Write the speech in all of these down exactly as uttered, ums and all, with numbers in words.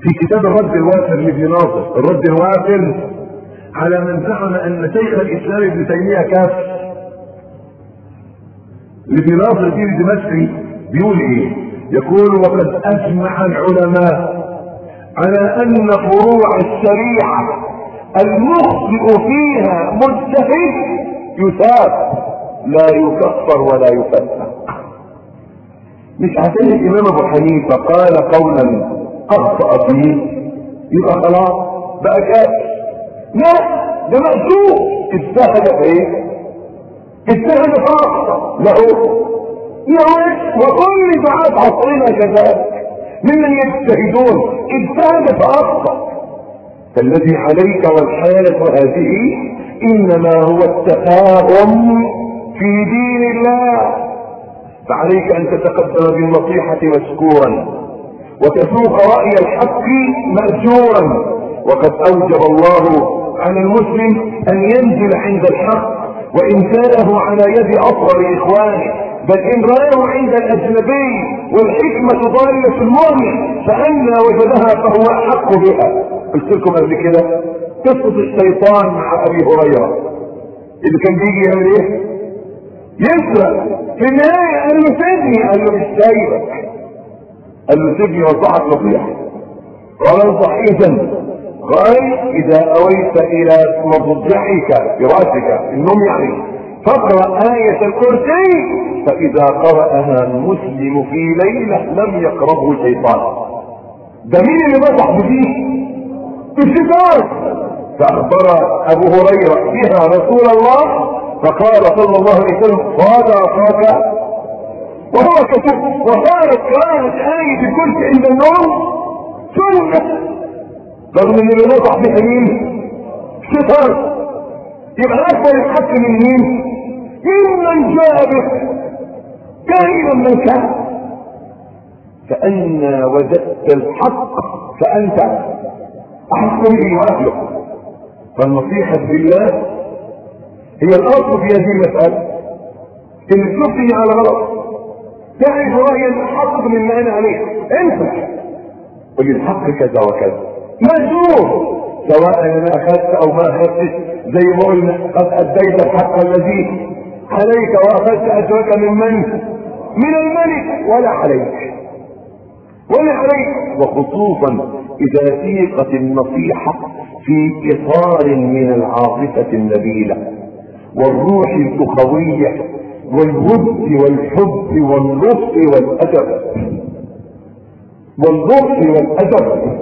في كتاب الرد الوافر لابن ناصر، الرد الوافر على من زعم ان شيخ الاسلام ابن تيميه كافر. لابن ناصر الدين الدمشقي بيقول ايه؟ يقول وقد اجمع العلماء على ان فروع الشريعه المخطئ فيها مجتهد يثاب لا يكفر ولا يفتح. مش عشان الامام ابو حنيفه قال قولا اخطا فيه يبقى خلاص بقى كافر. لا، ده مأسوف اجتهد في ايه؟ اجتهد في اخطا له له وكل دعاة عصرنا كذلك ممن يجتهدون اجتهد في اخطا. فالذي عليك والحالة هذه انما هو التفاهم في دين الله، فعليك ان تتقدم بالنصيحة مشكورا وتسوق رأي الحق مأجورا. وقد اوجب الله على المسلم ان ينزل عند الحق وان كانه على يد اصغر اخوانه، بل ان رآه عند الاجنبي والحكمة ضالة المؤمن فأنا وجدها فهو احق بها. قلت لكم قبل كده قصة الشيطان مع ابي هريرة اللي كان بيجي يعمل ايه؟ يسرق. في النهاية قال له سيبني، قال له مش سايبك، قال له سيبني وانصحك نصيحة. قال انصح ايه ذنب؟ قال اذا اويت الى مضجعك فراشك النوم يعني فاقرأ آية الكرسي فاذا قرأها المسلم في ليلة لم يقربه شيطان. ده مين اللي مسح بفيه؟ الشيطان. فاخبر ابو هريرة بها رسول الله فقال صلى الله عليه وسلم صدقك وهو كتب. وصارت قراءة آية الكرسي عند النوم سنة، رغم ان اللي نصح بها مين؟ الشيطان. يبقى اكبر الحق من مين؟ ممن جاء به كائنا من كان. فأنا وجدت الحق فأنت أحق به وأهله. فالنصيحة بالله هي الأصل في هذه المسألة. إن تشوفني على غلط تعرف رأيا الحق مما أنا عليه انت قل الحق كذا وكذا مجنون، سواء أنا أخذت أو ما أخذتش. زي ما قلنا قد أديت الحق الذي عليك وأخذت أجرك من من؟ من الملك ولا عليك ولا عليك. وخصوصا إذا سيقت النصيحة في إطار من العاطفة النبيلة والروح الأخوية والود والحب واللطف والأدب واللطف والأدب.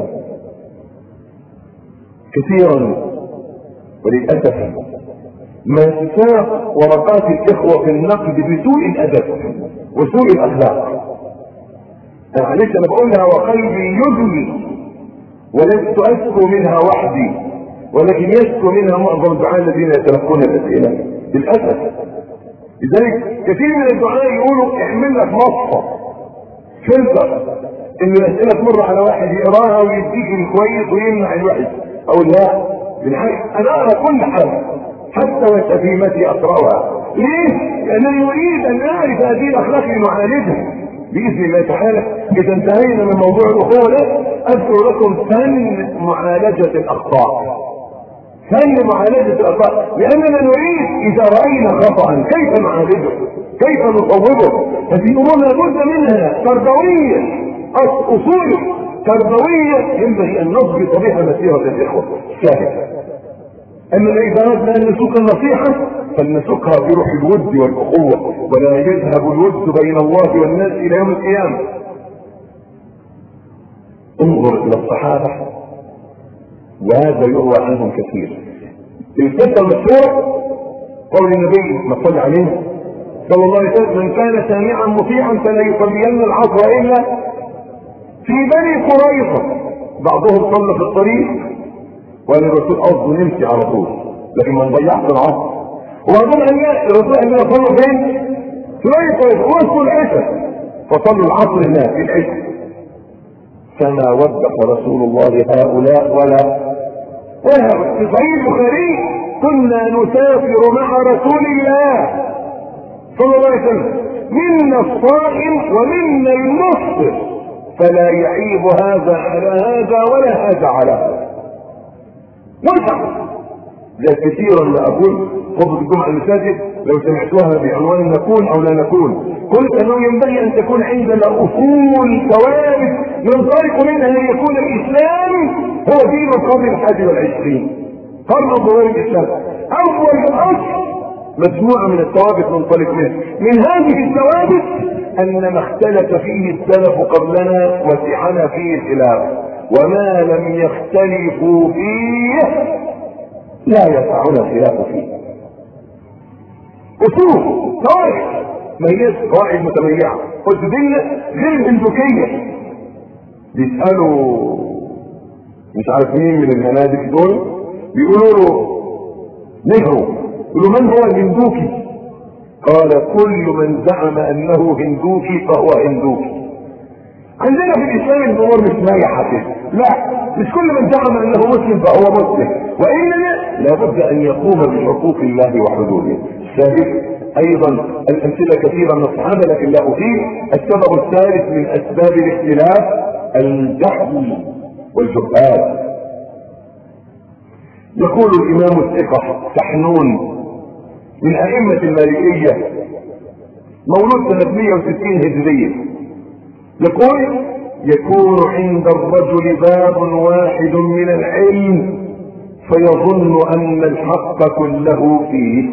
كثيرا وللأسف ما تساق ورقات الإخوة في النقد بسوء الأدب وسوء الأخلاق. معلش أنا بقولها وقلبي يجلي ولست أشكو منها وحدي، ولكن يشكو منها معظم الدعاء الذين يتلقون الأسئلة للأسف. لذلك كثير من الدعاء يقولوا اعمل لك مصفى فلتر ان الأسئلة تمر على واحد يقراها ويديك الكويس ويمنع الوحش. أقول لا، بالعكس أنا أقرأ كل حاجة حتى وشتيمتي أقرأها. ليه؟ لأنني أريد أن أعرف هذه الأخلاق لنعالجها بإذن الله تعالى. إذا انتهينا من موضوع الأخوة ده أذكر لكم فن معالجة الأخطاء. فن معالجة الأخطاء لأننا نريد إذا رأينا خطأ كيف نعالجه، كيف نصوبه. هذه أمور لابد منها تربوية، أصول تربوية ينبغي أن نضبط بها مسيرة الإخوة الشاهدة. أما إذا أردنا أن نسوق النصيحة فلنسوقها بروح الود والأخوة، ولا يذهب الود بين الله والناس إلى يوم القيامة. انظر إلى الصحابة وهذا يروى عنهم كثير. القصة المشهورة قول النبي ما صلى عليه صلى الله عليه وسلم من كان سامعا مطيعا فلا يصلين العصر إلا في بني قريظة. بعضهم صلى في الطريق وقال الرسول قصده نمشي على طول لكن ما نضيعش العصر، وبعضهم قال لا الرسول قال لنا صلوا فين؟ في بني قريظة وصلوا العشاء فصلوا العصر هناك في العشاء. فما وبخ رسول الله هؤلاء ولا ولا في صحيح البخاري كنا نسافر مع رسول الله صلى الله عليه وسلم منا الصائم ومنا المفطر فلا يعيب هذا على هذا ولا هذا على هذا. وسع زي كثيرا ما اقول خطبة الجمعة المساجد لو سمعتوها بعنوان نكون او لا نكون، قلت انه ينبغي ان تكون عندنا اصول ثوابت ينطلق منها ان يكون الاسلام هو دين القرن الحادي والعشرين، قرن ظهور الاسلام. اول اصل مجموعة من الثوابت ننطلق منها. من هذه الثوابت ان ما اختلف فيه السلف قبلنا وسعنا فيه الخلاف، وما لم يختلفوا فيه لا يسعنا الخلاف فيه. اصول قواعد ما هيش قواعد متميعة، والدنيا غير الهندوكية. بيسألوا مش عارف مين من الهنادك دول، بيقولوا له نهرو، يقولوا من هو الهندوكي؟ قال كل من زعم انه هندوكي فهو هندوكي. عندنا في الاسلام الامور مش مايحه كده، لا، مش كل من زعم انه مسلم فهو مسلم، وانما لابد ان يقوم بحقوق الله وحدوده. الثالث ايضا الامثله كثيره من الصحابه لكن لا اطيل. السبب الثالث من اسباب الاختلاف الجهل والجهال. يقول الامام الثقه سحنون من ائمه المالكيه مولود سنه مئة وستين هجريه، يقول يكون عند الرجل باب واحد من العلم فيظن ان الحق كله فيه.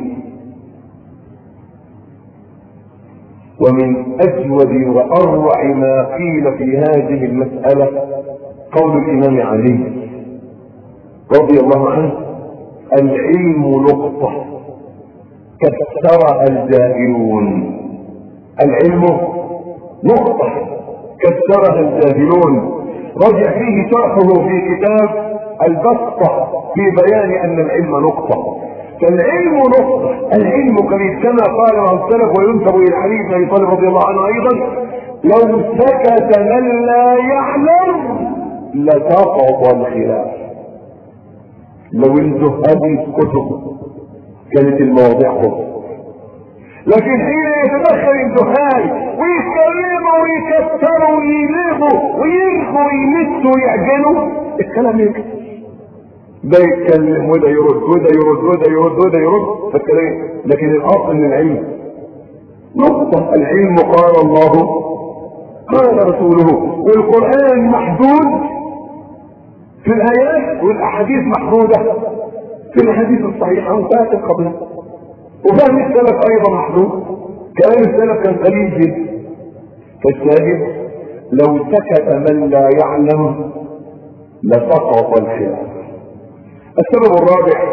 ومن اجود واروع ما قيل في هذه المسألة قول الامام علي رضي الله عنه: العلم نقطة كسرها الجاهلون. العلم نقطة كسرها الجاهلون. رجع فيه شرحه في كتاب البسطة في بيان ان العلم نقطة. فالعلم نقطة، العلم قليل كما قال عن السلف وينسب الى علي بن ابي طالب رضي الله عنه ايضا: لو سكت من لا يعلم لسقط الخلاف. لو انتوا هذه الكتب كانت المواضيع خطأ، لكن حين يتدخل الجهال ويتكلموا ويكسروا ويلغوا ويرخوا ويمسوا ويعجنوا الكلام يكسر. ده يتكلم وده يرد وده يرد وده يرد وده يرد فالكلام. لكن الاصل من العلم نقطة. العلم قال الله قال رسوله، والقرآن محدود في الآيات والأحاديث محدودة في الحديث الصحيحة وفات القبل. وفهم السلف ايضا محدود، كلام السلف كان قليل جدا. فالشاهد لو سكت من لا يعلم لسقط الخلاف. السبب الرابع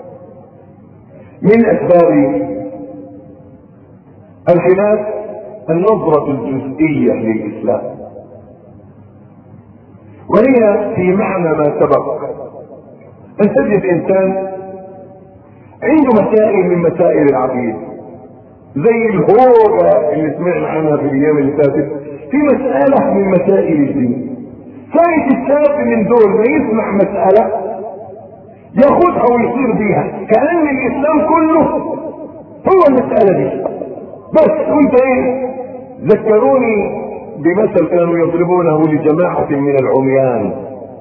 من اسباب الخلاف النظرة الجزئية للاسلام، وهي في معنى ما سبق ان تجد انسان عنده مسائل من مسائل العقيدة زي الهوجة اللي سمعنا عنها في الايام اللي فاتت، في مسألة من مسائل الدين. فايت الشاب من دول ما يسمع مسألة ياخدها ويصير بيها كأن الاسلام كله هو المسألة دي بس. وانت ايه؟ ذكروني بمثل كانوا يضربونه لجماعة من العميان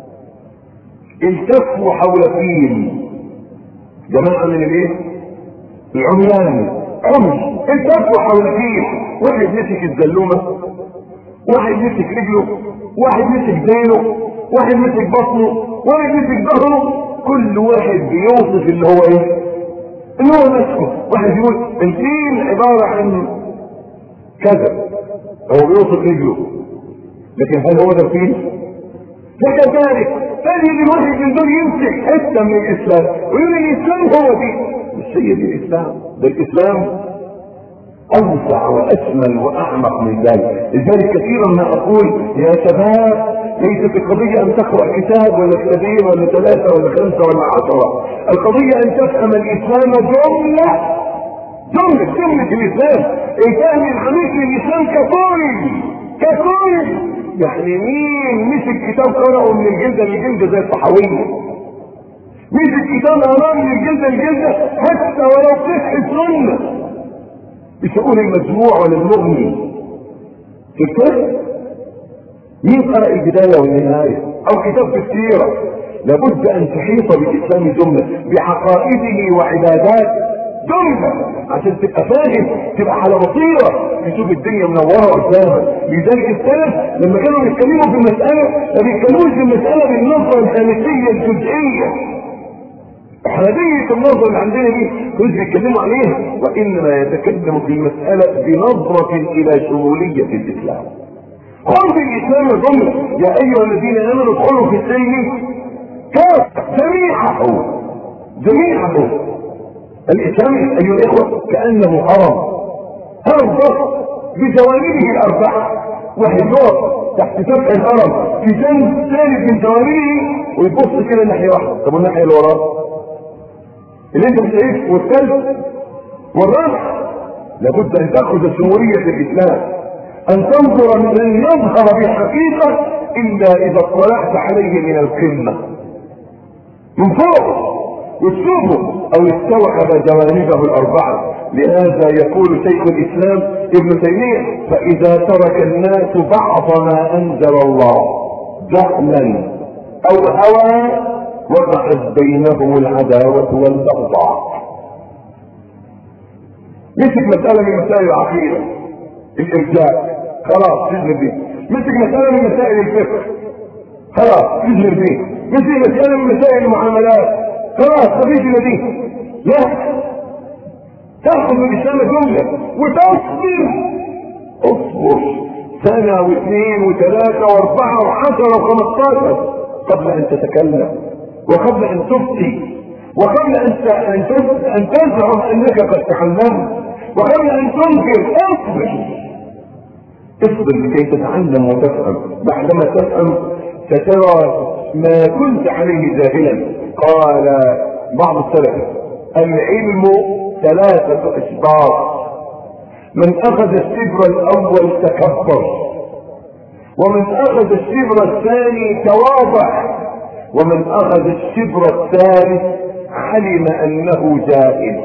التفوا حول فيل. جماعة من الايه؟ العميان عمي التفوا حول فيل. واحد مسك الزلومة، واحد مسك رجله، واحد مسك دينه، واحد مسك بطنه، واحد مسك ظهره. كل واحد بيوصف اللي هو ايه؟ اللي هو نفسه. واحد يقول الفيل عبارة عن كذا، هو بيوصف رجله، لكن هل هو ده الفيل؟ وكذلك تجد الواحد من دول يمسك حته من الاسلام ويقول الاسلام هو دي. مش هي دي الاسلام، ده الاسلام اوسع واشمل واعمق من ذلك. لذلك كثيرا ما اقول يا شباب ليست القضيه ان تقرا كتاب ولا كتابين ولا ثلاثه ولا خمسه ولا عشره، القضيه ان تفهم الاسلام جمله جمله جمله الاسلام. انسان الحديث للاسلام ككل ككل، يعني مين مسك كتاب قرأه من الجلدة للجلدة زي الصحوية، مسك كتاب قرأه من الجلدة للجلدة حتى ولو فقه السنة، مش هقول المجموع ولا المغني في الفقه مين قرأ البداية والنهاية او كتاب في السيرة؟ لابد ان تحيط بالاسلام جملة بعقائده وعبادات جملة عشان تبقى فاهم، تبقى على بصيرة، تشوف الدنيا منورة قدامك. لذلك السلف لما كانوا بيتكلموا في المسألة ما بيتكلموش في المسألة بالنظرة الهامشية الجزئية حنبية النظرة اللي عندنا دي مش بيتكلموا عليها، وانما يتكلموا في المسألة بنظرة الى شمولية الاسلام. قل في الاسلام جملة يا ايها الذين امنوا ادخلوا في السلم كافة جميعه جميعه. الاسلام ايها الاخوة كأنه هرم، هرم ضخم بجوانبه الاربعة وحجار تحت سبع الهرم في جنب ثالث من جوانبه، ويبص كده ناحية واحدة. طب والناحية اللي وراه اللي انت بتعيش والكلب والرمح؟ لابد ان تاخذ شمولية الاسلام، ان تنظر من يظهر بحقيقة الا اذا اطلعت عليه من القمة من فوق وتشوفه او استوعب جوانبه الاربعة. لهذا يقول شيخ الاسلام ابن تيمية فاذا ترك الناس بعض ما انزل الله جهلا او هوى وقعت بينهم العداوة والبغضاء. مسك مسألة من مسائل العقيدة الارجاء خلاص تجنب بيه، مسك مسألة من مسائل الفقه خلاص تجنب بيه، مسك مسألة من مسائل المعاملات خلاص مفيش الا دي. لا، تاخذ من الاسلام جملة وتصبر، اصبر سنة واثنين وثلاثة واربعة وعشرة وخمستاشر قبل ان تتكلم، وقبل ان تفتي، وقبل ان ان تزعم انك قد تعلمت، وقبل ان تنكر. اصبر اصبر لكي تتعلم وتفهم. بعدما تفهم سترى ما كنت عليه جاهلا. قال بعض السلف العلم ثلاثة اشبار، من اخذ الشبر الاول تكبر، ومن اخذ الشبر الثاني تواضع، ومن اخذ الشبر الثالث علم انه جاهل.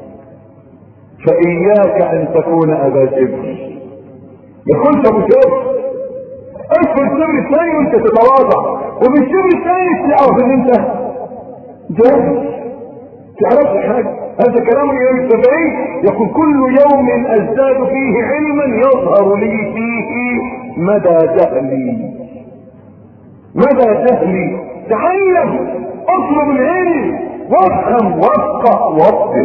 فاياك ان تكون ابا شبر، يكونش ابو شبر. ادخل الشبر الثاني وانت تتواضع، وبالشبر الثاني تعرف ان انت جاهل، تعرفش حاجه. هذا كلام الامام الشافعي يقول كل يوم ازداد فيه علما يظهر لي فيه مدى جهلي. مدى جهلي، تعلم، اطلب العلم، وافهم وافقه واصبر.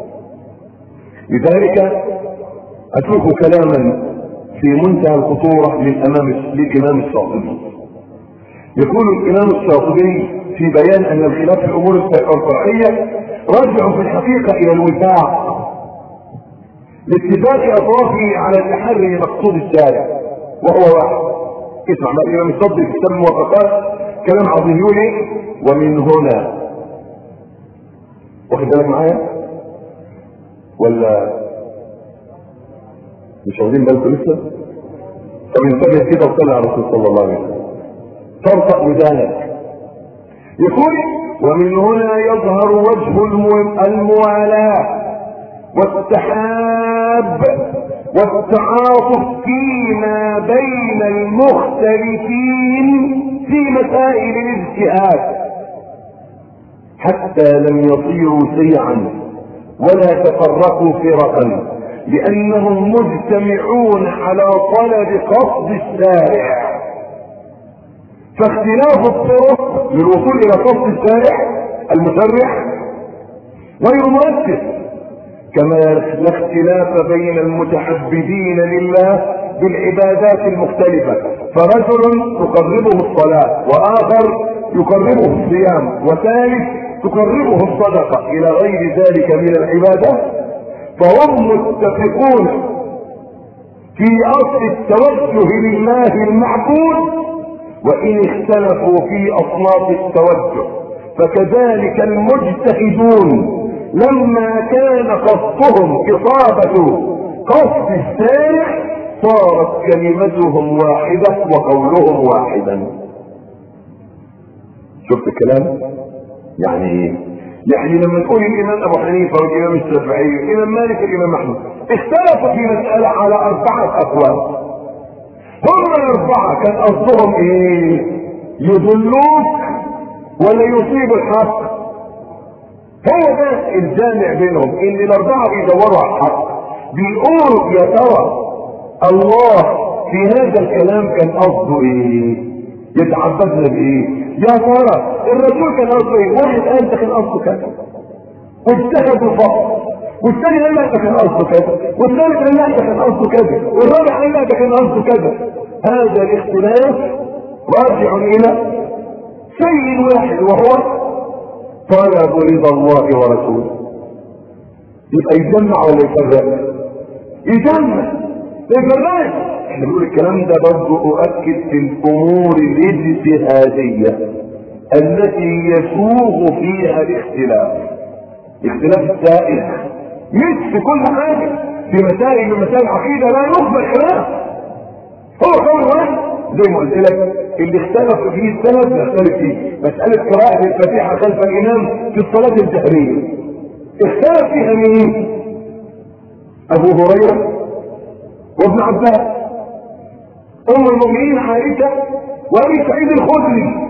لذلك اترك كلاما في منتهى الخطوره للامام للامام الشاطبي. يقول الامام الشاطبي في بيان ان الخلاف في الامور الفرعيه راجع في الحقيقه الى الوفاق لاتفاق اطرافه على تحري مقصود الشارع، وهو واحد. اسمع ما الامام الشاطبي في كتاب الموافقات كلام عظيم يقول ايه؟ ومن هنا، واخد بالك معايا ولا مش واخدين بالكم لسه؟ طب انتبه كده وطلع على الرسول صلى الله عليه وسلم، طرطق ودانك. يقول ومن هنا يظهر وجه الموالاة والتحاب والتعاطف فيما بين المختلفين في مسائل الاجتهاد، حتى لم يصيروا شيعا ولا تفرقوا فرقا، لانهم مجتمعون على طلب قصد الشارع. فاختلاف الطرق للوصول الى قصد الشارع المشرع غير مؤثر، كما لا اختلاف بين المتعبدين لله بالعبادات المختلفة، فرجل تقربه الصلاة، واخر يقربه الصيام، وثالث تقربه الصدقة الى غير ذلك من العبادات. فهم متفقون في اصل التوجه لله المعبود، وان اختلفوا في اصناف التوجه. فكذلك المجتهدون لما كان قصدهم اصابة قصد الشارع صارت كلمتهم واحدة وقولهم واحدا. شفت الكلام؟ يعني ايه؟ يعني لما تقول الامام ابو حنيفة والامام الشافعي والامام مالك والامام احمد اختلفوا في مسألة على اربعة اقوال، هم الاربعه كان قصدهم ايه؟ يضلوك ولا يصيبوا الحق؟ هو ده الجامع بينهم، ان الاربعه بيدوروا على الحق، بيقولوا يا ترى الله في هذا الكلام كان قصده ايه؟ يتعبدنا بايه؟ يا ترى الرسول كان قصده ايه؟ واحد قال ده كان قصده كذا واجتهدوا فقط، والثاني قال لا ده كان قصده كذا، والثالث قال لا ده كان قصده كذا، والرابع قال لا ده كان قصده كذا. هذا الاختلاف راجع الى شيء واحد وهو طلب رضا الله ورسوله. يبقى يجمع ولا يفرق؟ يجمع يفرق. احنا بنقول الكلام ده برضه اؤكد في الامور الاجتهاديه التي يسوغ فيها الاختلاف، اختلاف السائل مش في كل حاجه. في مسائل من مسائل العقيده لا يقبل خلاف، هو قول واحد زي ما قلت لك اللي اختلف فيه السلف نختلف فيه. مساله قراءه الفاتحه خلف الامام في الصلاه الجهريه اختلف فيها مين؟ ابو هريره وابن عباس، ام المؤمنين عائشه وابي سعيد الخدري.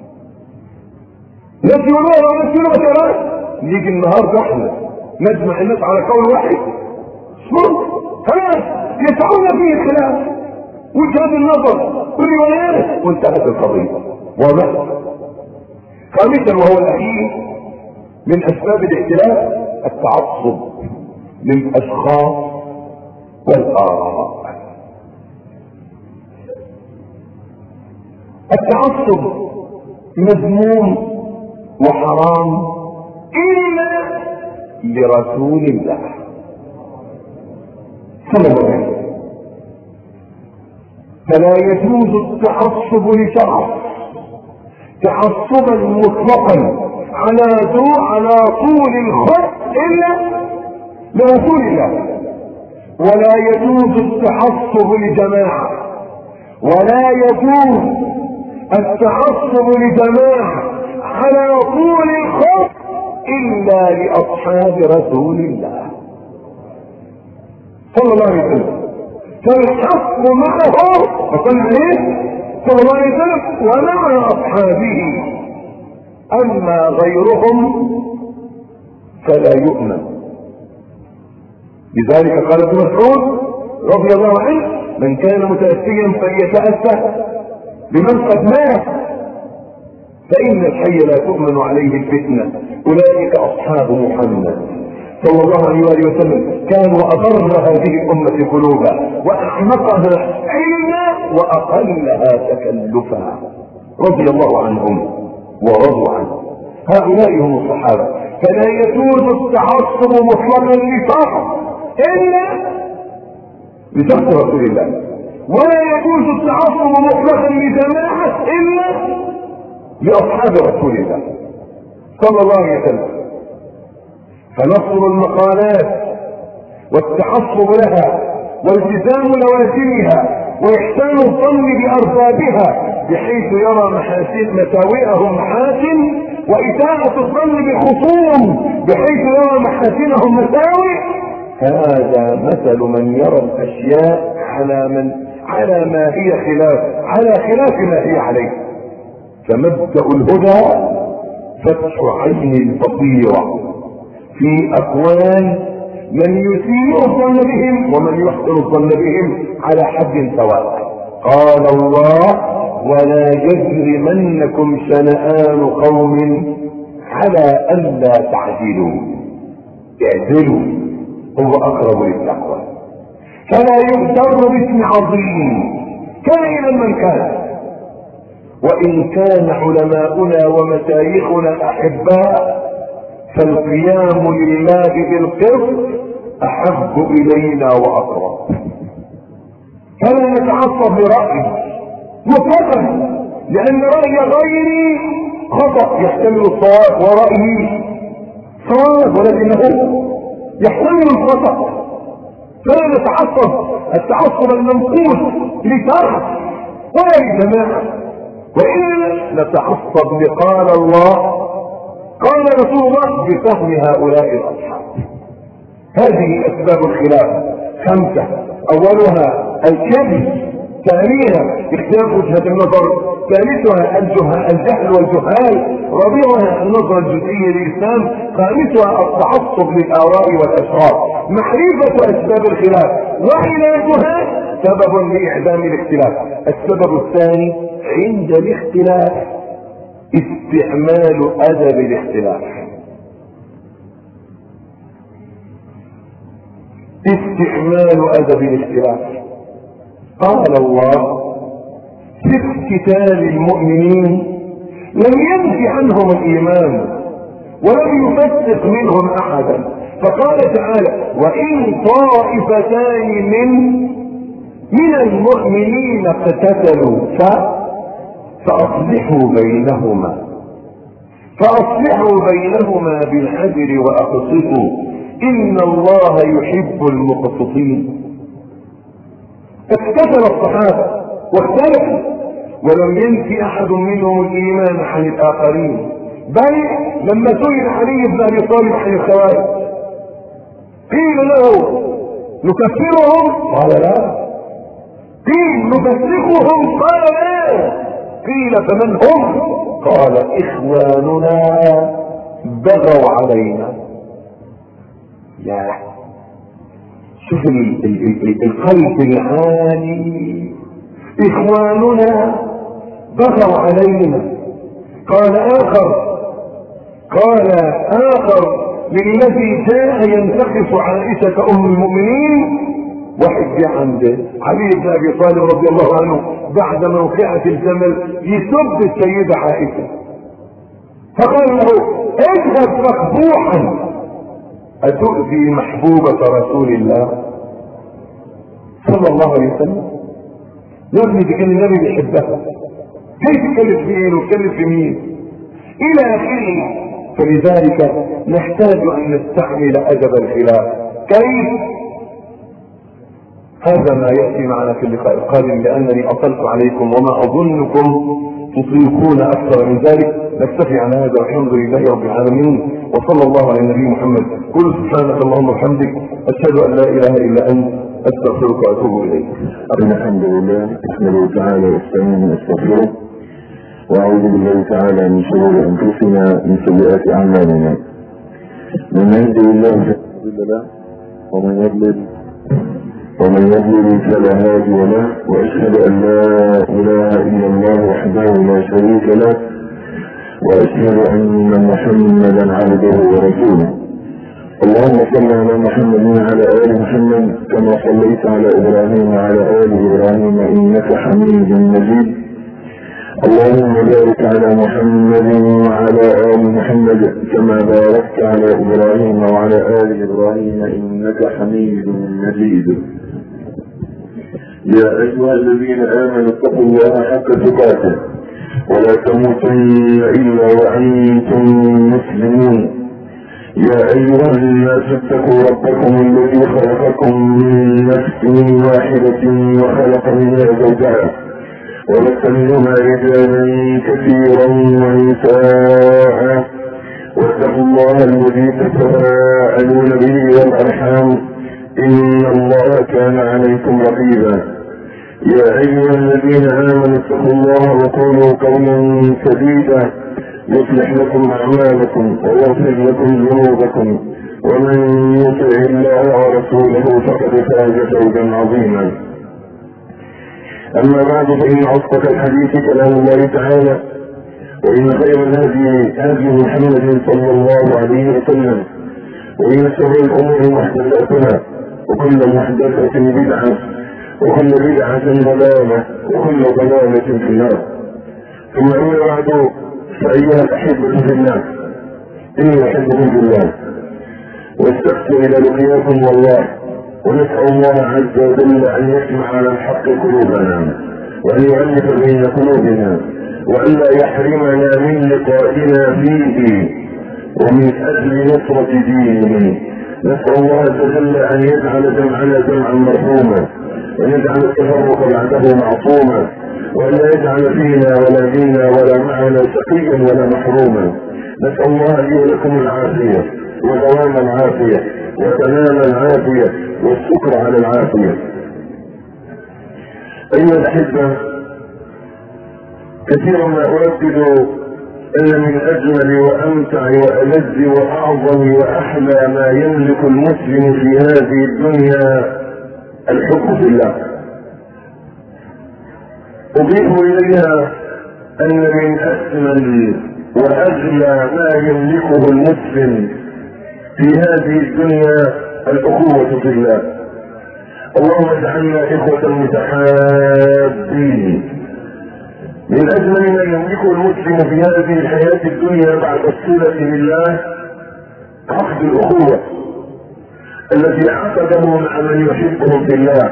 ناس يقولوها وناس يقولوها كمان. نيجي النهارده احنا نجمع الناس على قول واحد شوف خلاص يسعون فيه الخلاف وجهات النظر والروايات وانتهت القضيه. واضح؟ خامسا وهو الاخير من اسباب الاختلاف التعصب للاشخاص والاراء. التعصب مذموم وحرام الا لرسول الله صلى الله عليه وسلم. فلا يجوز التعصب لشخص تعصبا مطلقا على ذو على طول الخط الا لرسول الله. ولا يجوز التعصب لجماعه، ولا يجوز التعصب لجماعه على طول الخط الا لاصحاب رسول الله صلى الله عليه وسلم. فالحق معه وقال عليه صلى الله عليه وسلم ومع اصحابه، اما غيرهم فلا يؤمن. لذلك قال ابن مسعود رضي الله عنه من كان متأسيا فليتأسى بمن قد مات فإن الحي لا تؤمن عليه الفتنة. أولئك أصحاب محمد صلى الله عليه وآله وسلم كانوا أضر هذه الأمة قلوبا وأحمقها علما وأقلها تكلفا رضي الله عنهم ورضوا عنه. هؤلاء هم الصحابة. فلا يجوز التعصب مطلقا لشخص إلا لشخص رسول الله، ولا يجوز التعصب مطلقا لجماعة إلا لأصحاب رسول الله صلى الله عليه وسلم. فنصر المقالات والتعصب لها والتزام لوازمها وإحسان الظن بأربابها بحيث يرى محاسن مساوئهم محاسن، وإساءة الظن بالخصوم بحيث يرى محاسنهم مساوئ، هذا مثل من يرى الأشياء على من على ما هي خلاف على خلاف ما هي عليه. فمبدأ الهدى فتح عين البصيرة في أقوال من يسيء الظن بهم ومن يحسن الظن بهم على حد سواء. قال الله ولا يجرمنكم شنآن قوم على ألا تعدلوا اعدلوا هو أقرب للتقوى. فلا يغتر باسم عظيم كائنا من كان، وإن كان علماؤنا ومشايخنا أحباء فالقيام لله بالقسط أحب إلينا وأقرب. فلا نتعصب برأي مطلقا، لأن رأي غيري خطأ يحتمل الصواب ورأيي صواب ولكنه يحتمل الخطأ. فلا نتعصب التعصب المنقوص لشخص ولا لجماعة، وإلا نتعصب لقال الله قال رسول الله بفهم هؤلاء الأصحاب. هذه أسباب الخلاف خمسة. أولها الكذب ثانيها اختلاف وجهة النظر، ثالثها الجهل والجهال، رابعها النظرة الجزئية للإسلام، خامسها التعصب للآراء والأشخاص، معرفة أسباب الخلاف وعلاجها سبب لإعدام الاختلاف. السبب الثاني عند الاختلاف استعمال أدب الاختلاف، استعمال أدب الاختلاف. قال الله في اقتتال المؤمنين لم ينفي عنهم الإيمان ولم يفسق منهم أحدا، فقال تعالى وإن طائفتان من من المؤمنين اقتتلوا فأصلحوا بينهما فأصلحوا بينهما بالعدل وأقسطوا إن الله يحب المقسطين. اقتتل الصحابة واختلفوا ولم ينفي أحد منهم الإيمان عن الآخرين، بل لما سئل علي بن أبي طالب عن الخوارج قيل له نكفرهم قال لا، قيل نفسقهم قال لا، قيل فمن هم قال إخواننا بغوا علينا. يا شوف ال ال ال القلب العالي، إخواننا بغوا علينا. قال آخر قال آخر للذي جاء ينتقص عائشة أم المؤمنين، واحد جاء عند علي بن أبي طالب رضي الله عنه بعد موقعة الجمل يسب السيدة عائشة، فقال له اذهب مقبوحا أتؤذي محبوبة رسول الله صلى الله عليه وسلم. يا ابني دي كان النبي بيحبها، كيف تكلف في مين وتكلف في مين الى اخره. فلذلك نحتاج ان نستعمل ادب الخلاف. كيف؟ هذا ما ياتي معنا في اللقاء القادم، لانني اطلت عليكم وما اظنكم تطيقون اكثر من ذلك. نكتفي على هذا والحمد لله رب العالمين، وصلى الله على النبي محمد. قل سبحانك اللهم وبحمدك اشهد ان لا اله الا انت استغفرك واتوب اليك. الحمد لله نحمده تعالى ونستعينه ونستغفره واعوذ بالله تعالى من شرور انفسنا من سيئات اعمالنا، من يهده الله فلا مضل له ومن يضلل ومن يضلل فلا هادي له، واشهد ان لا اله الا الله وحده لا شريك له، واشهد ان محمدا عبده ورسوله. اللهم صل على محمد وعلى ال محمد كما صليت على ابراهيم وعلى ال ابراهيم انك حميد مجيد. اللهم بارك على محمد وعلى ال محمد كما باركت على ابراهيم وعلى ال ابراهيم انك حميد مجيد. يا ايها الذين امنوا اتقوا الله حق تقاته ولا تموتن الا وانتم مسلمون. يا ايها الناس اتقوا ربكم الذي خلقكم من نفس واحدة وخلق منها زوجها وبث منهما رجالا كثيرا ونساء، واتقوا الله الذي تساءلون به والارحام ان الله كان عليكم رقيبا. يا ايها الذين امنوا اتقوا الله وقولوا قولا سديدا يصلح لكم اعمالكم ويغفر لكم ذنوبكم، ومن يطع الله ورسوله فقد فاز فوزا عظيما. اما بعد فان اصدق الحديث كلام الله تعالى، وان خير الهدي هدي محمد صلى الله عليه وسلم، وان شر الامور محدثاتها وكل محدثة بدعة وكل بدعة ضلالة وكل ضلالة في النار. ثم اما بعد فأيها الأحبة في الله إني أحبكم في الله واستغفر إلى لقياكم والله، ونسأل الله عز وجل أن يجمع على الحق قلوبنا وأن يؤلف بين قلوبنا وأن لا يحرمنا من لقائنا فيه ومن أجل نصرة دينه. نسأل الله عز وجل أن يجعل جمعنا جمعا مرحوما، وأن يجعل التفرق بعده معصوما، وأن لا يجعل فينا ولا منا ولا معنا شقيا ولا محروما. نسأل الله لي ولكم العافية ودوام العافية وتمام العافية والشكر على العافية. أيها الأحبة، كثيرا ما أردد أن من أجمل وأمتع وألذ وأعظم وأحلى ما يملك المسلم في هذه الدنيا الحب في الله. أضيف إليها أن من أجمل وأغلى ما يملكه المسلم في هذه الدنيا الأخوة في الله. اللهم اجعلنا إخوة متحابين. من أجمل ما يملكه المسلم في هذه الحياة الدنيا بعد الصلة بالله عقد الأخوة التي عقده مع من يحبهم في الله.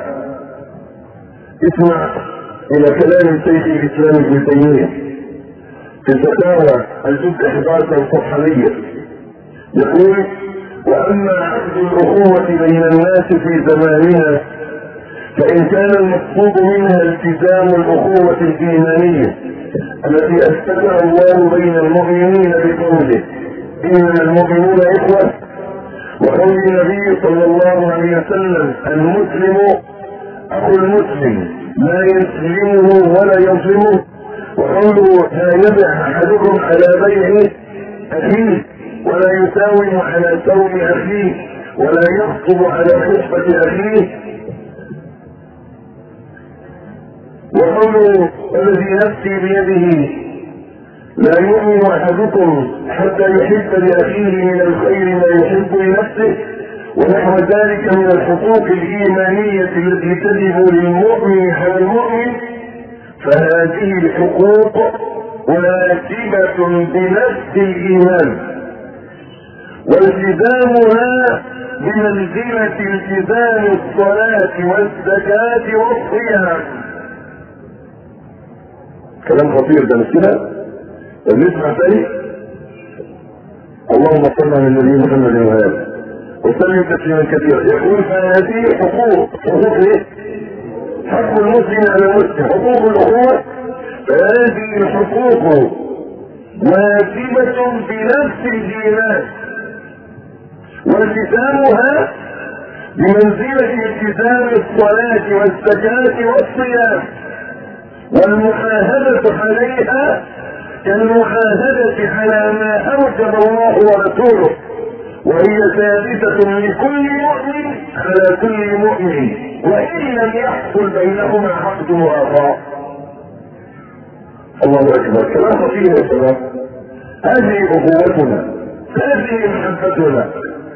اسمع إلى كلام شيخ الإسلام ابن تيمية في الفتاوى الجزء أحد عشر صفحة مية، يقول: وأما عقد الأخوة بين الناس في زماننا فإن كان المقصود منها التزام الأخوة الإيمانية التي أسسها الله بين المؤمنين بقوله: إنما المؤمنون إخوة، وقول النبي صلى الله عليه وسلم: المسلم أخو المسلم لا يسلمه ولا يظلمه، وقوله: لا يبع أحدكم على بيع أخيه ولا يساوم على سوم أخيه ولا يخطب على خطبة أخيه، وقوله: الذي نفسي بيده لا يؤمن أحدكم حتى يحب لأخيه من الخير ما يحب لنفسه، ونحو ذلك من الحقوق الإيمانية التي تجب للمؤمن على المؤمن. فهذه الحقوق واجبة بنفس الإيمان، والتزامها بمنزلة التزام الصلاة والزكاة والصيام. كلام خطير ده مش كده؟ طب نسمع تاني. اللهم صل على النبي محمد وآله وسلم تسليما كثيرا. يقول: فهذه حقوق حقوق ايه؟ حق المسلم على المسلم، حقوق الأخوة. فهذه الحقوق واجبة بنفس الإيمان، والتزامها بمنزلة التزام الصلاة والزكاة والصيام، والمعاهدة عليها كالمعاهدة على ما أوجب الله ورسوله، وهي ثابتة لكل مؤمن على كل مؤمن وإن لم يحصل بينهما عقد موافقة. الله أكبر، كلام خطير يا شباب. هذه أخوتنا، هذه محبتنا،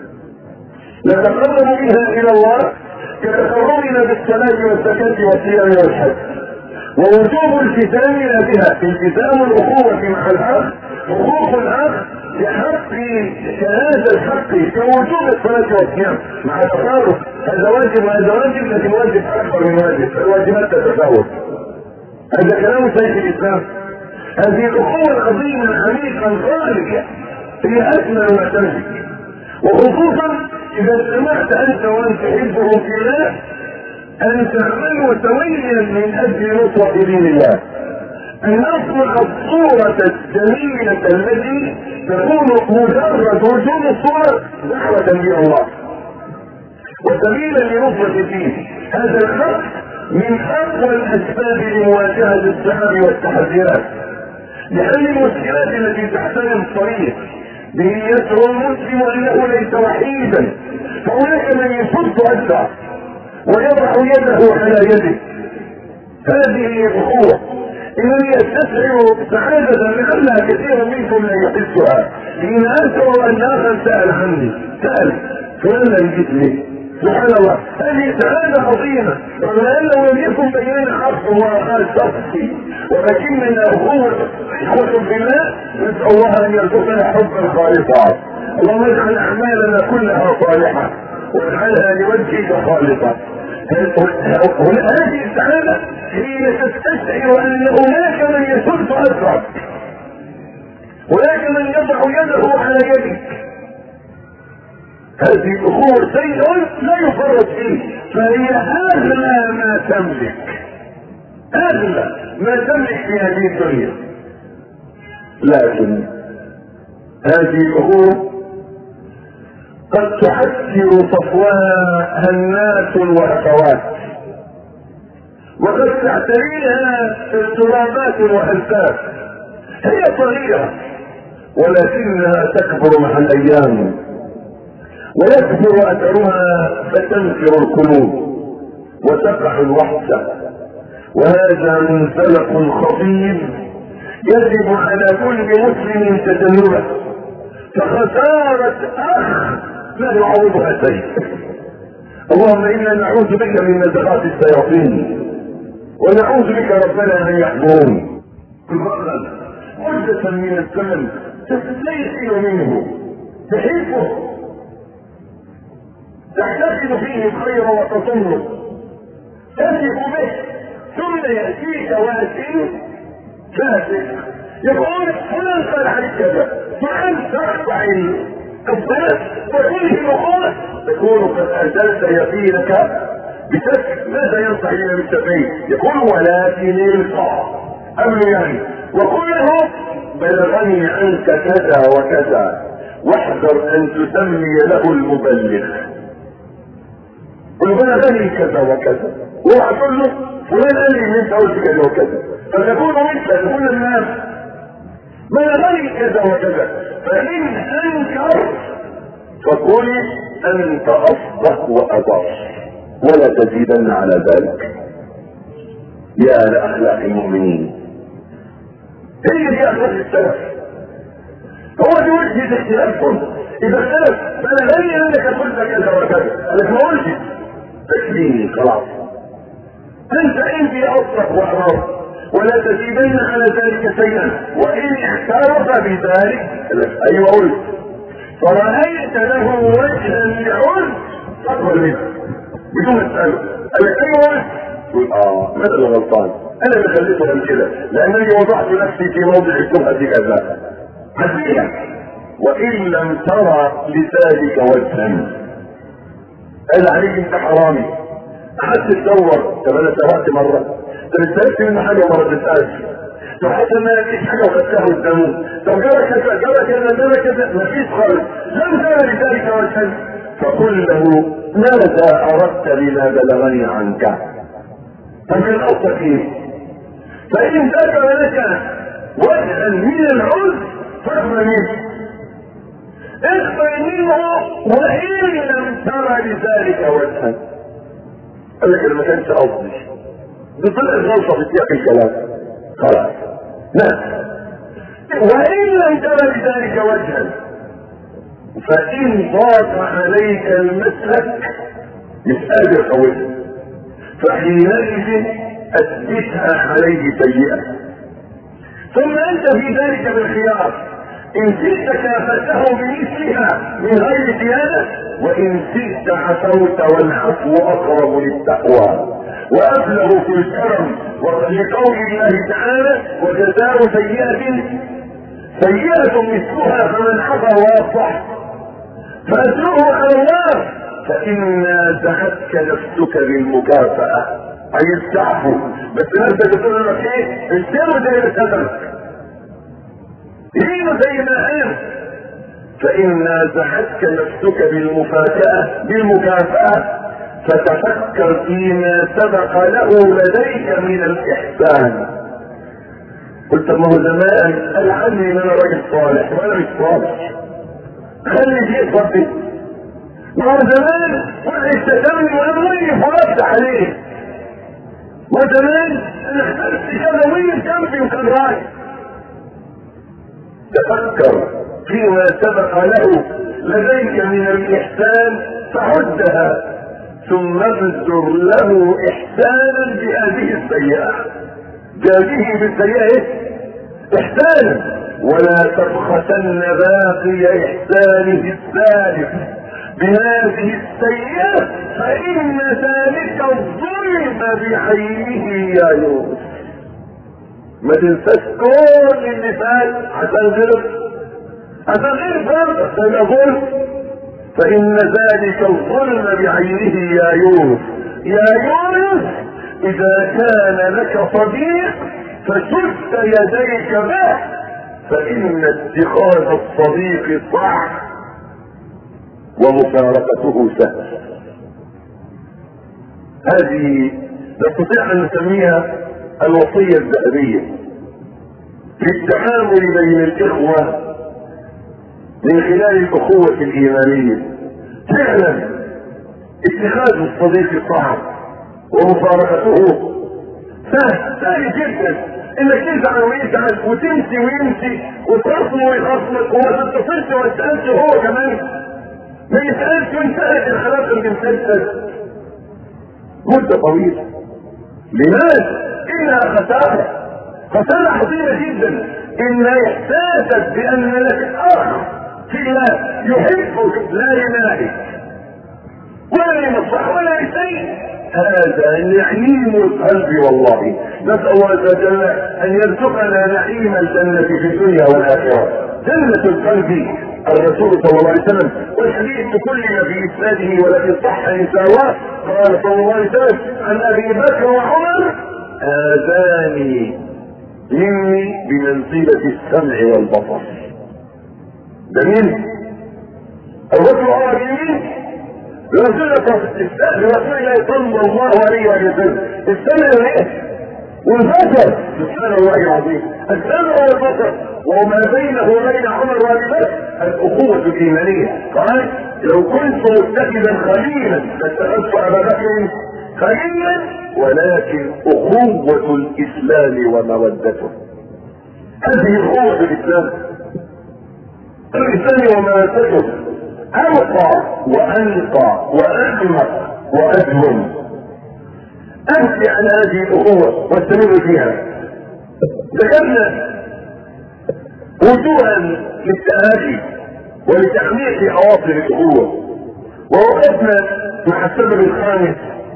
نتقرب بها إلى الله كتقربنا بالصلاة والزكاة والصيام والحج، ووجوب التزامنا بها التزام الأخوة مع الأخ، حقوق الأخ بحق كهذا الحق كوجوب الصلاة والصيام مع تفاوت. هذا واجب وهذا واجب، لكن واجب أكبر من واجب، الواجبات تتفاوت. هذا كلام شيخ الإسلام. هذه الأخوة العظيمة العميقة الغالية هي أجمل ما تملك، وخصوصا إذا سمعت أنت وأنت تحبه في الله أن تعملوا سويا من أجل نصرة دين الله، أن نصنع الصورة الجميلة التي تكون مجرد وجود الصورة دعوة إلى الله وسبيلا لنصرة الدين. هذا الخط من أقوى الأسباب لمواجهة الصعاب والتحديات، لحل المشكلات التي تحترم الطريق. به يشعر المسلم أنه ليس وحيدا، فهناك من يصد أسرع ويضع يده على يده. هذه هي الأخوة. إنني أستشعر سعادة لعلها كثيرا منكم لا يحسها، إن أشعر أن آخر سأل عني، سأل فلان الجسم، سبحان الله، هذه سعادة عظيمة، رغم أنه لم يكن بيننا حق وأخذ شخصي، ولكننا أخوة إخوة بالله. نسأل الله أن يرزقنا حبا خالصا. اللهم اجعل أعمالنا كلها صالحة واجعلها لوجهك خالصة. هذه السعادة حين تستشعر أن هناك من يسد أسرك، هناك من يضع يده على يدك. هذه الأخوة شيء لا يفرط فيه، فهي أغلى ما تملك، أغلى ما تملك في هذه الدنيا. لكن هذه الأخوة قد تحسر صفواها هنات وأخوات، وقد تعتريها اضطرابات وألفاف. هي صغيرة ولكنها تكبر مع الأيام ويكبر أثرها فتنفر القلوب وتقع الوحشة، وهذا منزلق خطير يجب على كل مسلم تجنبه، فخسارة أخ لا يعوضها شيء. اللهم إنا نعوذ بك من نزغات الشياطين ونعوذ بك ربنا أن يحضرون. البغل مدة من الزمن تستيقظ منه، تحبه، تعتقد فيه الخير وتظنه، تثق به، ثم يأتيك واسع فاسق يقول فلان قال عليك كذا، فأنت تقطع الصلاة وتنهي الأخوة، تكون قد أزلت يقينك بشك. ماذا ينصح لنا بالتفعيل؟ يقول ولكن القى أمن يعني وقل له بلغني عنك كذا وكذا، واحذر أن تسمي له المبلغ. قل بلغني كذا وكذا، واقول له فلان قال لي ان انت قلت كذا وكذا، فتكون مثل تقول الناس بلغني كذا وكذا. فإن أنكر فقل أنت أصدق وأضر ولا تزيدن على ذلك. يا لأخلاق المؤمنين، هي دي أخلاق السلف. هو دي وجهة اختلافكم. إذا اختلف بلغني أنك قلت كذا وكذا، أنا ما قلت تكفيني خلاص، أنت عندي أصدق وأضر ولا تزيدن على ذلك شيئا. وإن اعترف بذلك أيوة قلت فرأيت له وجها لعرض تقبل منه بدون مسألة. قال لك أيوة قلت تقول آه ماذا اللي غلطان؟ أنا اللي خليته من كده لأنني وضعت نفسي في موضع الشبهة كذا عزيزة. وإن لم ترى لذلك وجها قال عليك أنت حرامي، قعدت تدور. طب أنا سرقت مرة، طب استلفت منه حاجه وما ردتهاش، طب حتى ما لقيتش حاجه وخدتها قدامه، طب جرى كذا جرى كذا جرى كذا، مفيش خالص، لم ترى لذلك وجها. فقل له ماذا اردت بما بلغني عنك؟ فمن قصدك ايه؟ فان ذكر لك وجها من العذر فاقبل منه، اقبل منه وان لم ترى لذلك وجها. قال لك ما كانش قصدي، بطلع غلطة في سياق الكلام خلاص لا. وإن لم ترى بذلك وجها فإن ضاق عليك المسلك مش قادر قوي، فحينئذ أثبتها عليه سيئة. ثم أنت في ذلك بالخيار، إن شئت كافته بمثلها من غير زيادة، وإن شئت عفوت والعفو أقرب للتقوى وأبلغ في الكرم. ولقول الله تعالى وجزاء سيئة سيئة مثلها فمن عفا واصلح فأجره على الله. فإن نازعتك نفسك بالمكافأة عايز تعفو بس نفسك تقول لك ايه؟ اشتروا زي ما كتبك يجيبوا زي ما قال. فإن نازعتك نفسك بالمفاجأة بالمكافأة فتفكر فيما سبق له لديك من الإحسان. قلت ما هو زمان قال عني ان انا راجل صالح وانا مش صالح، خلي شيء صدق. ما هو زمان واحد شتمني وانا ضيف ورد عليه، وزمان انا اخترت كذا وين جنبي وكان رايح. تفكر فيما سبق له لديك من الإحسان فعدها، ثم ابذر له إحسانا بهذه السيئة. بهذه بالسيئة إحسانا، ولا تبخسن باقي إحسانه الثالث بهذه السيئة، فإن ذلك الظلم بعينه يا يونس. ما تنساش كل اللي فات عشان غلط، عشان غير فرض عشان ظلم. فإن ذلك الظلم بعينه يا يونس. يا يونس إذا كان لك صديق فشد يديك به، فإن اتخاذ الصديق صعب ومفارقته سهل. هذه نستطيع ان نسميها الوصية الذهبية للتعامل بين الاخوة من خلال الاخوة الايمانية. فعلا اتخاذ الصديق صعب ومفارقته سهل سهل جدا، انك تزعل ويزعل وتمشي ويمشي وتخصم ويخصمك وما تتصلش وما تسالش هو كمان ما يسالش وانتهت الخلاف المسلسل مده طويله. لماذا؟ انها خساره خساره عظيمه جدا، ان احساسك بان لك اخ في الله يحبك لا ينالك ولا ينصح ولا شيء، هذا نعيم القلب. والله نسأل الله عز وجل ان يرزقنا نعيم الجنة في الدنيا والاخرة. جنة القلب الرسول صلى الله عليه وسلم، والحديث كلنا في اسناده ولكن صح ان شاء الله، قال صلى الله عليه وسلم عن ابي بكر وعمر هذان مني بمنزلة السمع والبصر. ده مين؟ ابو بكر وعمر مين؟ رسول الله صلى الله عليه وسلم. السمع وايه؟ والبصر. سبحان الله العظيم، السمع والبصر وما بينه وبين عمر وابي بكر الاخوة الايمانية. قال لو كنت متخذا خليلا لاتخذت ابا بكر خليلا، ولكن اخوة الاسلام ومودته. هذه اخوة الاسلام الاسلام ومودته أرقى وأنقى وأعمق وأجمل. أمشي على هذه الأخوة واستمر فيها. ذكرنا وجوها للتآخي ولتعميق عواطف الأخوة، ووقفنا مع السبب الخامس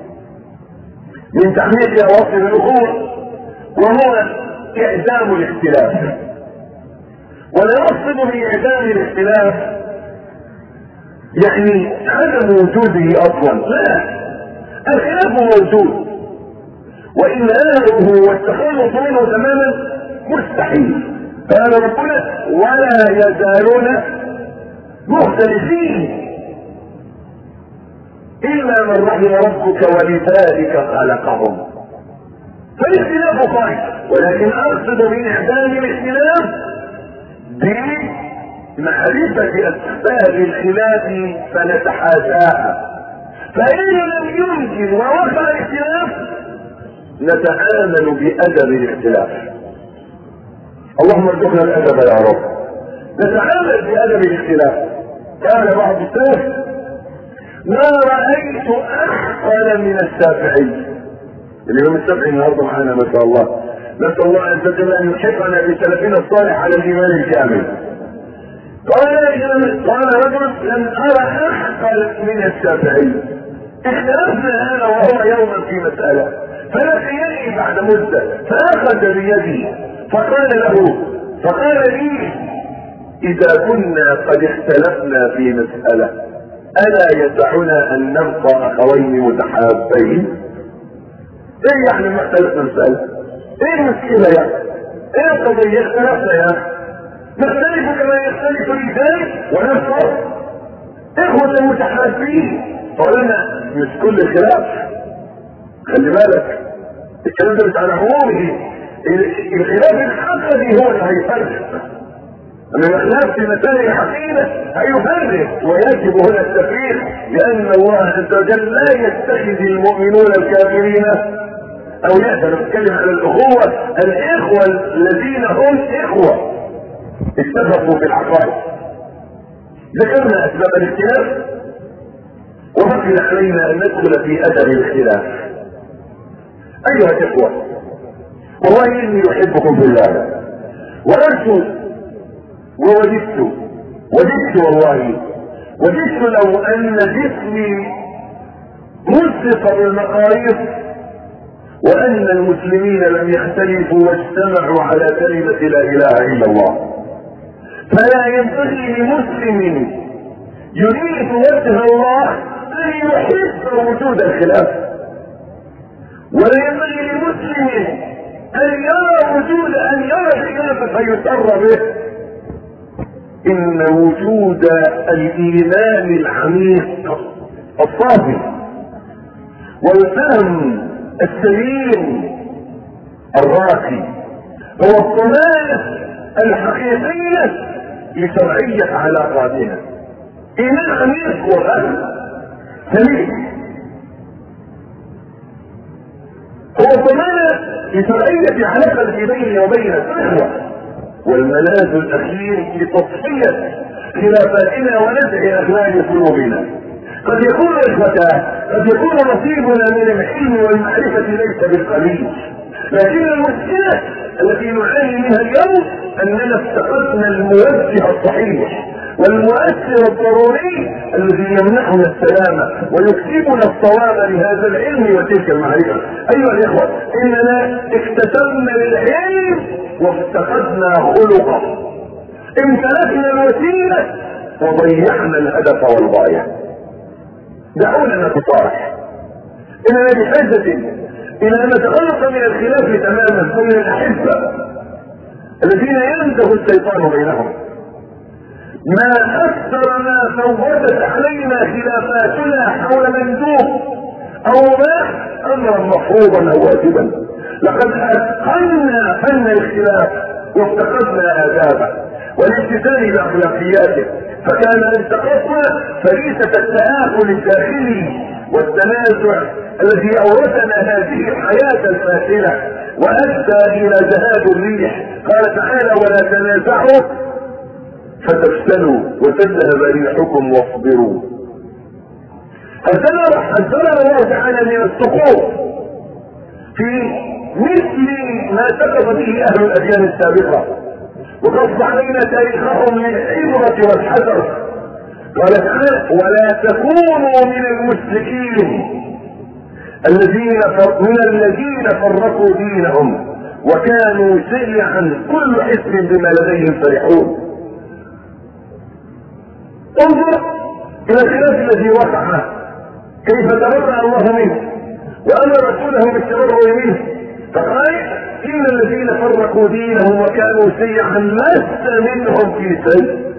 من تعميق عواطف الأخوة وهو إعدام الاختلاف. ولا نقصد بإعدام الاختلاف يعني عدم وجوده اصلا، لا، الخلاف موجود وان نهره والتخلص منه تماما مستحيل. قال ربنا ولا يزالون مختلفين الا من رحم ربك ولذلك خلقهم. فالاختلاف خير، ولكن اقصد من اعدام الاختلاف بمعرفة أسباب الخلاف فنتحاشاها، فإن لم يمكن ووقع الاختلاف نتعامل بأدب الاختلاف. اللهم ارزقنا الأدب يا رب. نتعامل بأدب الاختلاف. قال بعض السلف ما رأيت أحقل من الشافعي. الإمام الشافعي النهارده معانا ما شاء الله، نسأل الله عز وجل أن يحفظنا بسلفنا الصالح على الإيمان الكامل. قال قال رجل لم ارى احقل من الشافعي. اختلفنا انا وهو يوما في مسألة، فلقيني بعد مدة فاخذ بيدي فقال له فقال لي اذا كنا قد اختلفنا في مسألة الا يسعنا ان نبقى اخوين متحابين؟ ايه يعني ما اختلفنا مسألة؟ ايه المشكلة يعني؟ ايه القضية؟ اختلفنا يعني نختلف كما يختلف الرجال ونفسه اخوة المتحابين. فقلنا مش كل خلاف، خلي بالك الكلام ده مش على عمومه، الخلاف العقدي هو اللي هيفرق. اما الخلاف في مسائل العقيدة هيفرق، ويجب هنا التفريق، لان الله عز وجل لا يتخذ المؤمنون الكافرين او يأتي. نتكلم على الاخوة، الاخوة الذين هم اخوة اتفقوا في العقائد. ذكرنا اسباب الاختلاف وبقي علينا ان ندخل في ادب الاختلاف. ايها الاخوه، والله اني احبكم في الله وارجو ووددت وددت والله وددت لو ان جسمي مزق بالمقاييس وان المسلمين لم يختلفوا واجتمعوا على كلمه لا اله الا الله. فلا ينبغي لمسلم يريد وجه الله ان يحب وجود الخلاف، ولا ينبغي لمسلم ان يرى وجود ان يرى الخلاف فيسر به. ان وجود الايمان العميق الصافي والفهم السليم الراقي هو الضمانة الحقيقية لشرعية علاقاتنا. إيمان عميق وغالي سليم هو الضمانة لشرعية علاقة بيني وبين الإخوة، والملاذ الأخير لتصفية خلافاتنا ونزع أغلال قلوبنا. قد يكون إخوته قد يكون نصيبنا من العلم والمعرفة ليس بالقليل، لكن المشكلة التي نعاني منها اليوم أننا افتقدنا الموجه الصحيح والمؤثر الضروري الذي يمنحنا السلامة ويكسبنا الصواب لهذا العلم وتلك المعرفة. أيها الإخوة، إننا اكتسبنا العلم وافتقدنا خلقه، امتلكنا الوسيلة وضيعنا الهدف والغاية. دعونا نتصارح، إننا بحاجة إلى أن نتخلص من الخلاف تماما بين الأحبة الذين ينزغ الشيطان بينهم. ما أكثر ما فوتت علينا خلافاتنا حول مندوب أو مباح أمرا مفروضا أو واجبا. لقد أتقنا فن الخلاف وافتقدنا آدابه والالتزام بأخلاقياته، فكان التقطنا فريسة التآكل الداخلي والتنازع الذي أورثنا هذه الحياة الفاشلة وأدى إلى ذهاب الريح. قال تعالى: ولا تنازعوا فتفشلوا وتذهب ريحكم واصبروا. حذرنا الله تعالى من السقوط في مثل ما سقط به أهل الأديان السابقة، وقص علينا تاريخهم للعبرة والحذر. قال تعالى: ولا تكونوا من المشركين الذين من الذين فرقوا دينهم وكانوا شيعا كل حزب بما لديهم فرحون. انظر الى الخلاف الذي وقع كيف تبرأ الله منه وامر رسوله بالتبرؤ منه، فقال: ان الذين فرقوا دينهم وكانوا شيعا لست منهم في شيء.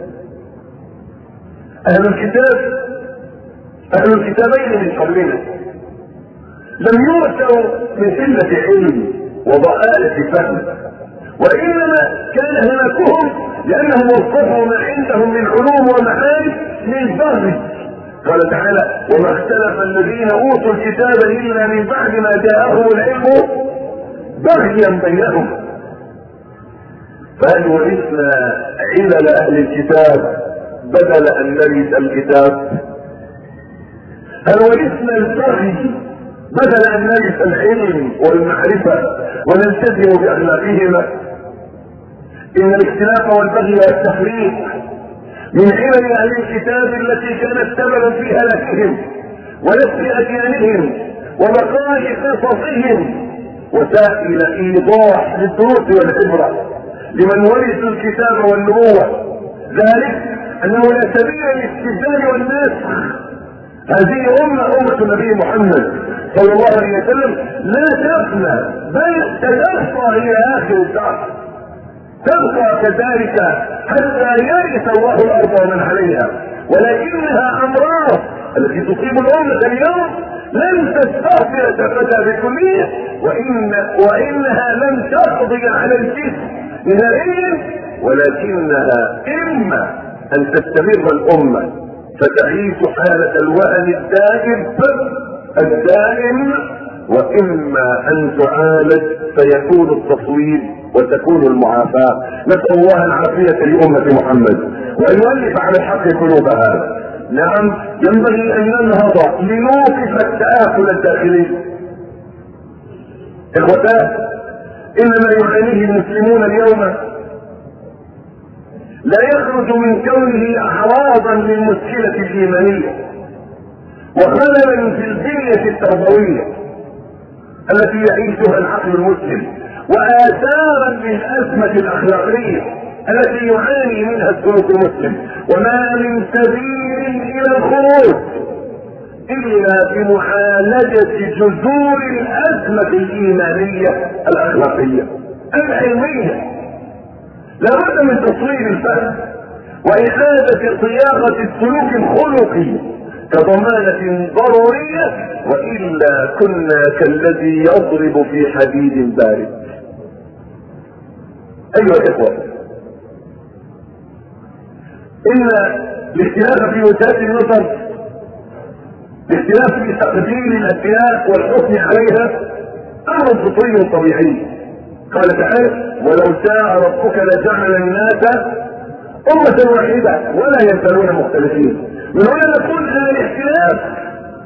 اهل الكتاب اهل الكتابين من قبلنا لم يؤتوا من قلة علم وضآلة فهم، وانما كان هلاكهم لانهم وصفوا ما عندهم من علوم ومعارف من بغي. قال تعالى: وما اختلف الذين اوتوا الكتاب الا من بعد ما جاءهم العلم بغيا بينهم. فهل ورثنا علل اهل الكتاب بدل ان نرث الكتاب؟ هل ورثنا البغي بدل ان نرث العلم والمعرفة ونلتزم باخلاقهما؟ ان الاختلاف والبغي والتفريق من علل اهل الكتاب التي كانت سببا في هلاكهم ونسف اديانهم وبقاء قصصهم، وسائل ايضاح للدروس والعبرة لمن ورثوا الكتاب والنبوة، ذلك انه لا سبيل للاستبدال والنسخ. هذه امة امة النبي محمد صلى الله عليه وسلم لا تفنى بل تتبقى الى اخر الدهر، تبقى كذلك حتى يرث الله الارض ومن عليها، ولكنها امراض التي تصيب الامة اليوم لن تستغفر شفتها بكلية، وإن وانها لن تقضي على الجسم نهائيا، ولكنها اما ان تستمر الامة فتعيش حالة الوهن الدائم الدائم، واما ان تعالج فيكون التصويب وتكون المعافاة. نسأل الله العافية لأمة محمد وأن يؤلف على الحق قلوبها. نعم، ينبغي أن ننهض لنوقف التآكل الداخلي. إخوتاه، إن ما يعانيه المسلمون اليوم لا يخرج من كونه أعراضا للمشكلة الإيمانية وخللا في البنية التربوية التي يعيشها العقل المسلم، وآثارا للأزمة الأخلاقية التي يعاني منها السلوك المسلم. وما من سبيل إلى الخروج إلا بمعالجة جذور الأزمة الإيمانية الأخلاقية العلمية. لابد من تصوير الفهم وإعادة صياغة السلوك الخلقي كضمانة ضرورية، وإلا كنا كالذي يضرب في حديد بارد. أيها الإخوة، إن الاختلاف في وجهات النظر، الاختلاف في تقدير الأشياء والحكم عليها أمر فطري طبيعي. قال تعالى: ولو شاء ربك لجعل الناس أمة واحدة ولا يزالون مختلفين. من هنا نقول أن الاختلاف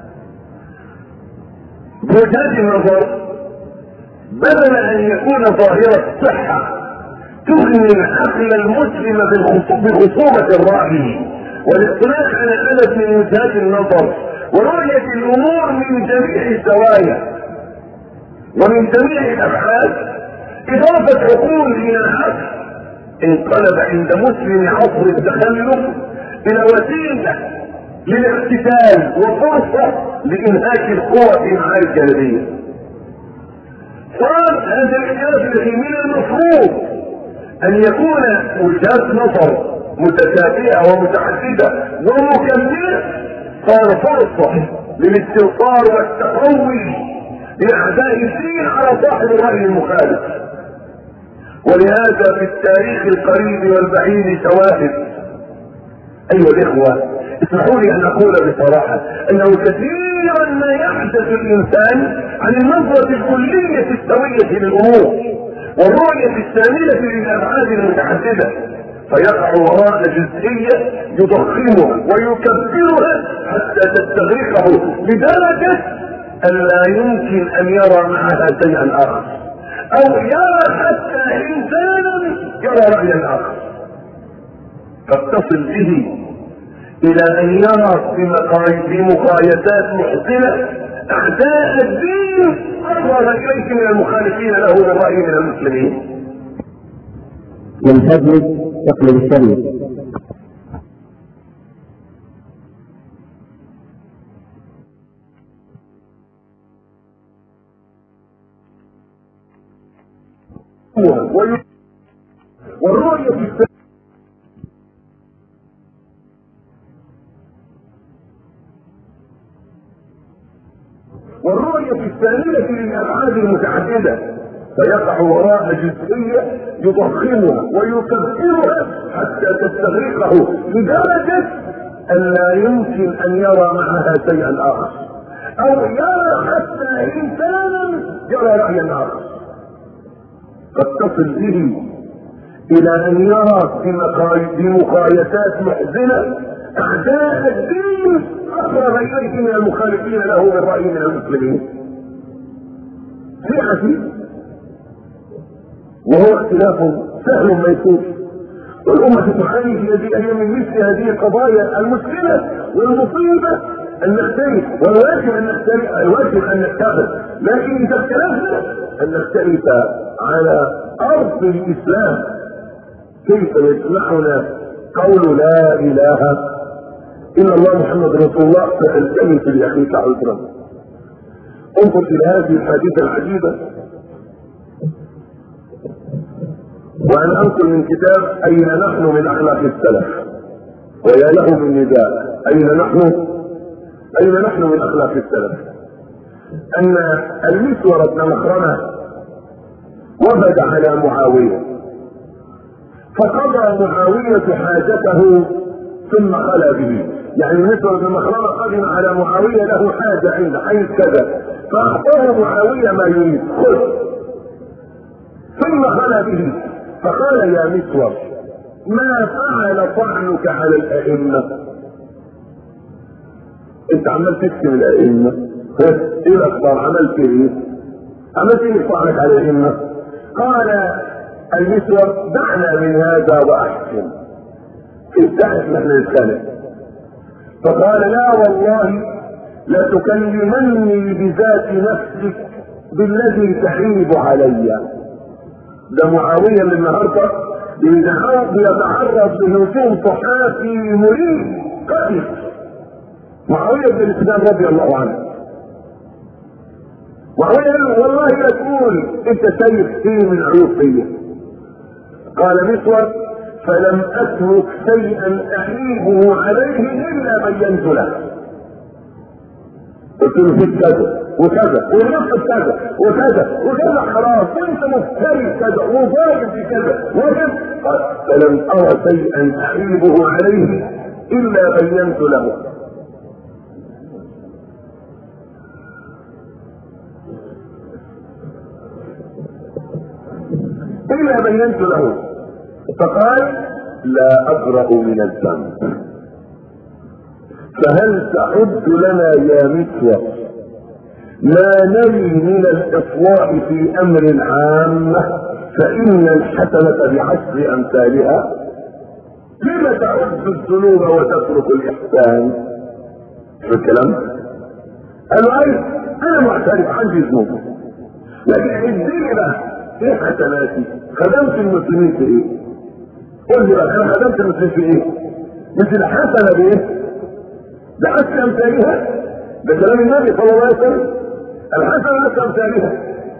بوجهات النظر بدل أن يكون ظاهرة صحة تغني العقل المسلم بخصوبة الرأي والاطلاع على عدد من وجهات النظر ورؤية الأمور من جميع الزوايا ومن جميع الأبعاد، إضافة عقول إلى العقل، انقلب عند مسلم عصر التخلف إلى وسيلة للاقتتال وفرصة لإنهاك القوة في معارك جانبية. صار هذا الاختلاف الذي من المفروض أن يكون وجهات نظر متشابهة ومتعددة ومكملة، صار فرصة للاستنصار والتقوي لأعداء الدين على صاحب الرأي المخالف. ولهذا في التاريخ القريب والبعيد شواهد. أيها الإخوة، اسمحوا لي أن أقول بصراحة أنه كثيرا ما يحدث الإنسان عن النظرة الكلية السوية للأمور والرؤية الشاملة للأبعاد المتعددة، فيقع وراء جزئية يضخمها ويكبرها حتى تستغرقه بدرجة أن لا يمكن أن يرى معها شيئا آخر، أو يرى حتى إنسانا يرى رأيا آخر، قد تصل به إلى أن يرى بمقايسات محزنة أعداء الدين أقرب إليه من المخالفين له بالرأي من المسلمين. من فضلك تقلب الشريف. والرؤية في والرؤية الثانية للأبعاد المتعددة، فيقع وراء جزئية يضخمها ويكبرها حتى تستغرقه لدرجة أن لا يمكن أن يرى معها شيئا آخر، أو يرى حتى إنسانا يرى رأيا آخر، قد تصل به إلى أن يرى بمقايسات محزنة أعداء الدين أقرب إليه من المخالفين له بالرأي من المسلمين. في عجيب، وهو اختلاف سهل ميسور، والأمة تعاني في هذه الأيام من مثل هذه القضايا المشكلة والمصيبة أن نختلف، والواجب أن نختلف، الواجب أن نتفق، لكن إذا اختلفنا أن نختلف على أرض الإسلام. كيف يسمعنا قول لا إله إلا الله محمد رسول الله فالتمس لأخيك عذرا؟ انظر إلى هذه الحديثة العجيبة، وأنا أنقل من كتاب أين نحن من أخلاق السلف، ويا له من نداء أين نحن أين نحن من أخلاق السلف، أن المسور بن مخرمة وفد على معاوية، فقضى معاوية حاجته ثم خلى به. يعني المسور بن مخرمة قدم على معاوية له حاجة عند حيث كذا، فأعطاه معاوية ما يريد، خذ، ثم خلى به. فقال يا مسور ما فعل طعنك على الأئمة؟ انت عمال تكتم الأئمة، ايه الأخبار؟ عملت ايه؟ عملت ايه طعنك على الأئمة؟ قال المسور دعنا من هذا وأحسن، استحق نحن نتخانق. فقال لا والله لتكلمني بذات نفسك بالذي تحيب علي. ده معاوية من النهارده بيتعرض لهجوم صحافي مريب قتل. معاوية بن سفيان رضي الله عنه، معاوية قال له والله لا تقول انت شايف فيه من عيوب فيا. قال مسور فلم اترك شيئا اعيبه عليه الا بينت له. الثلث كذا وكذا والنصف كذا وكذا وكذا خلاص وانت مفتري كذا وظالم في كذا وكذا. فلم ارى شيئا اعيبه عليه الا بينت له. الا بينت له فقال لا ابرأ من الذنب. فهل تعد لنا يا مسوى ما نري من الاصلاح في امر العامة فان الحسنة بعشر امثالها؟ لما تعد الذنوب وتترك الاحسان؟ شو الكلام؟ قالوا اي انا معترف عندي ذنوب لكن اديني بقى ايه حسناتي؟ خدمت المسلمين في ايه؟ قول لي بقى انا خدمت المسلمين في ايه؟ مش الحسنة بايه؟ بعشر امثالها. ده كلام النبي صلى الله عليه وسلم. الحسنة بعشر امثالها.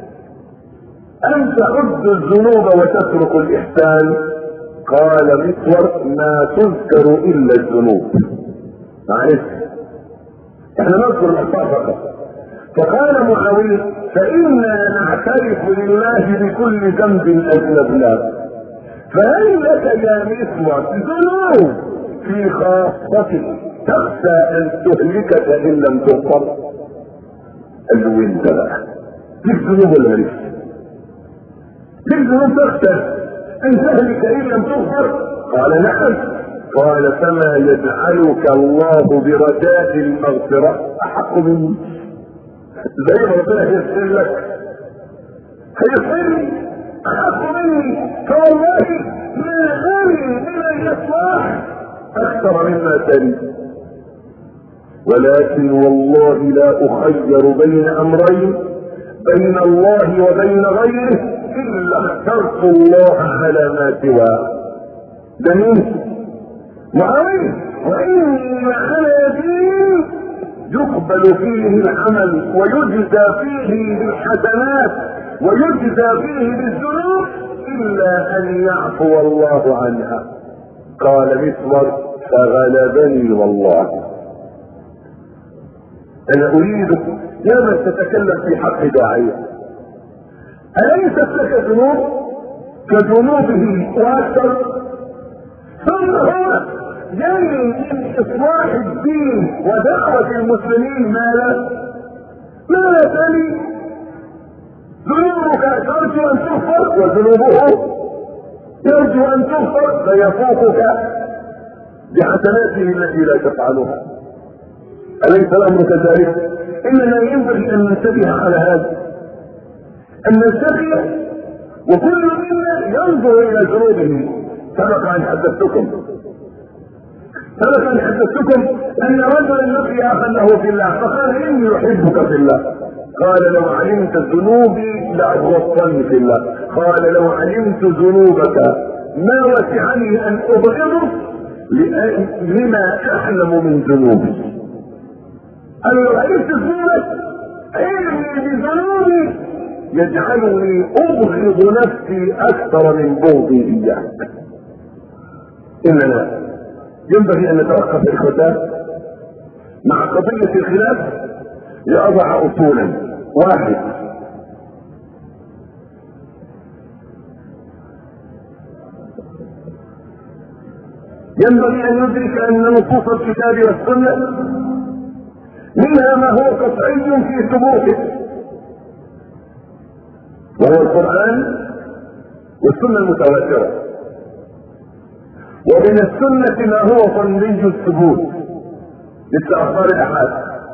ان تعد الذنوب وتترك الاحسان. قال مسور ما تذكر الا الذنوب. معلش احنا نذكر الاخطاء فقط. فقال معاوية فإنا نعترف لله بكل ذنب أذنبناه. فهل لك يا مسور ذنوب في خاصتك تخشى ان تهلكك ان لم تغفر؟ قال له انت بقى ليك ذنوب ولا مالكش؟ ليك ذنوب تخشى ان تهلك ان لم تغفر؟ قال نعم. قال فما يجعلك الله برجاء المغفرة احق مني؟ زي ما ربنا هيغفر لك هيغفر احق مني. فوالله ما غني من الاصلاح اكثر مما تريد. ولكن والله لا اخير بين امرين بين الله وبين غيره الا اخترت الله على ما سواه. ده مين؟ معاوية. وان على دين يقبل فيه العمل ويجزى فيه بالحسنات ويجزى فيه بالذنوب الا ان يعفو الله عنها. قال مسور فغلبني والله. انا اريدك يا من تتكلم في حق داعية اليست لك ذنوب كذنوبه واكثر؟ ثم هو ينوي من اصلاح الدين ودعوة المسلمين ماذا؟ ماذا تلي؟ ذنوبك ترجو ان تغفر وذنوبه يرجو ان تغفر فيفوقك بحسناته التي لا تفعلها. أليس الأمر كذلك؟ إننا ينبغي أن ننتبه على هذا، أن ننتبه وكل منا ينظر إلى ذنوبه. سبق أن حدثتكم سبق أن حدثتكم أن رجلا لقي أخا له في الله فقال إني أحبك في الله. قال لو علمت ذنوبي لأبغضتني في الله. قال لو علمت ذنوبك ما وسعني أن أبغضك لما أحلم من ذنوبي. أنا لو عرفت ذنوبك علمي بذنوبي يجعلني أبغض نفسي أكثر من بغضي إياك. إننا ينبغي أن نتوقف إخوتان مع قضية الخلاف لأضع أصولا. واحد، ينبغي أن ندرك أن نصوص الكتاب والسنة منها ما هو قطعي في ثبوته وهو القرآن والسنة المتواترة، ومن السنة ما هو ظني الثبوت مثل أخبار الأحاد.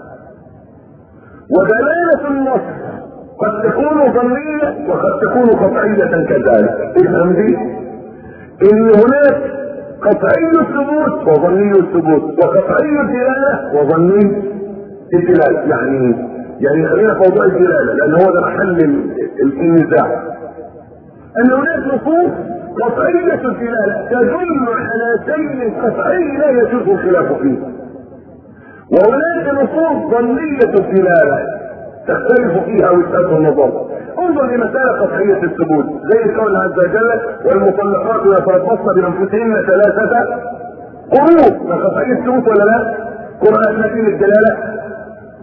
ودلالة النص قد تكون ظنية وقد تكون قطعية كذلك. افهم دي ان هناك قطعي الثبوت وظني الثبوت وقطعي الدلالة وظني الدلالة. يعني يعني خلينا في موضوع الدلالة لان هو ده محل النزاع. ان هناك نصوص قطعية الدلالة تدل على شيء قطعي لا يجوز الخلاف فيه، وهناك نصوص ظنية الدلالة تختلف فيها وجهات النظر. انظر لمسألة قطعية الثبوت زي قول عز وجل والمطلقات يتربصن بانفسهن ثلاثة قروء. ده قطعية الثبوت ولا لا؟ قرآن لكن الدلالة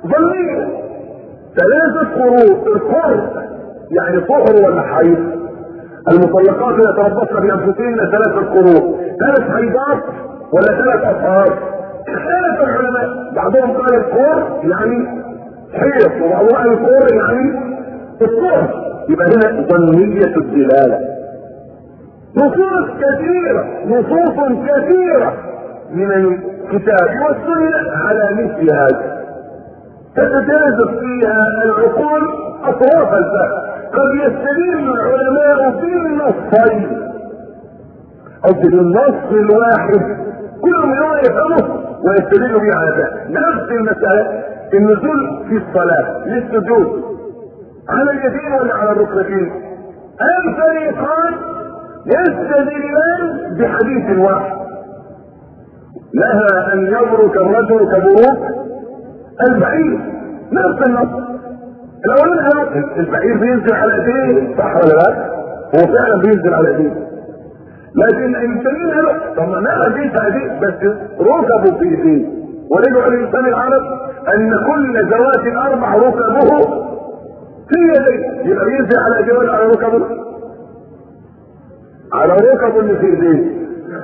ظنية. ثلاثة قروء، القر يعني طهر ولا حيض. المطلقات يتربصن بانفسهن ثلاثة قروء، ثلاث حيضات ولا ثلاث اطهار. اختلف العلماء، بعضهم قال القر يعني حيض وبعضهم قال القر يعني الطهر. يبقى هنا ظنية الدلالة. نصوص كثيرة نصوص كثيرة من الكتاب والسنة على مثل هذا، تتجاذب فيها العقول اطراف الفهم. قد يستدل العلماء بالنصين او بالنص الواحد كل منهم يفهمه ويستدل به على ذلك. نفس المسألة النزول في الصلاة للسجود على اليدين ولا على الركبتين، الفريقان يستدلان بحديث واحد لها ان يبرك الرجل كبروك البعير. نفس النص. الاولين قالوا البعير بينزل على ايديه، صح ولا لا؟ هو فعلا بينزل على ايديه، لكن الانسانين قالوا طب ما نعرف دي تعديل بس ركبه في ايديه. ورجعوا الانسان العرب ان كل ذوات الاربع ركبه في يديه، يبقى بينزل على ايديه ولا على ركبه؟ على ركبه اللي في ايديه.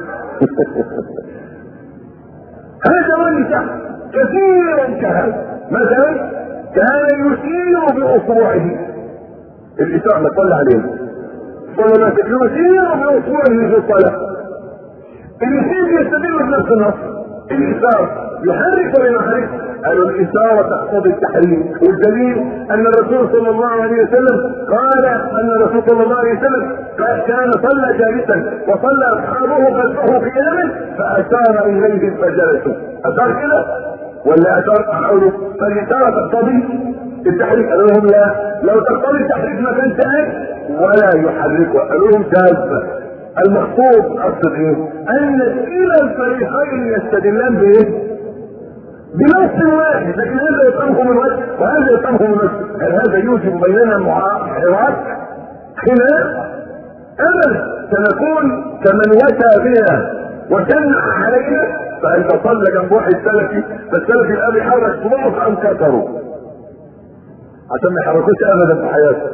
هذا ولي كثيرا كهذا. مثلا كان يشير باصبعه، الاشاره ما صلى عليه صلى الله عليه وسلم، يشير باصبعه في الصلاه. اليشير يستدل بنفس النص. الاشاره يحرك ولا يحرك؟ قالوا الاشاره تقتضي التحريك، والدليل ان الرسول صلى الله عليه وسلم قال ان الرسول صلى الله عليه وسلم كان صلى جالسا وصلى اصحابه خلفه قياما فاشار اليهم فجلسوا. اشار كده ولا اشار احاوله؟ فالاشاره تقتضي التحريك. قالوا لهم لا، لو تقتضي التحريك ما كانش قال ولا يحركه. قالوا لهم كاذبه. المقصود اقصد ايه؟ ان كلا الفريقين يستدلان بايه؟ بنص واحد، لكن هذا يفهمه من وجه وهذا يفهمه من وجه. هل هذا يوجب بيننا حوار خلاف؟ ابدا. سنكون كمن وتى بنا وشنع علينا. فانت صلى جنب واحد سلفي فالسلفي الاب يحرك صباعه فانكسروا عشان ما يحركوش ابدا في حياته.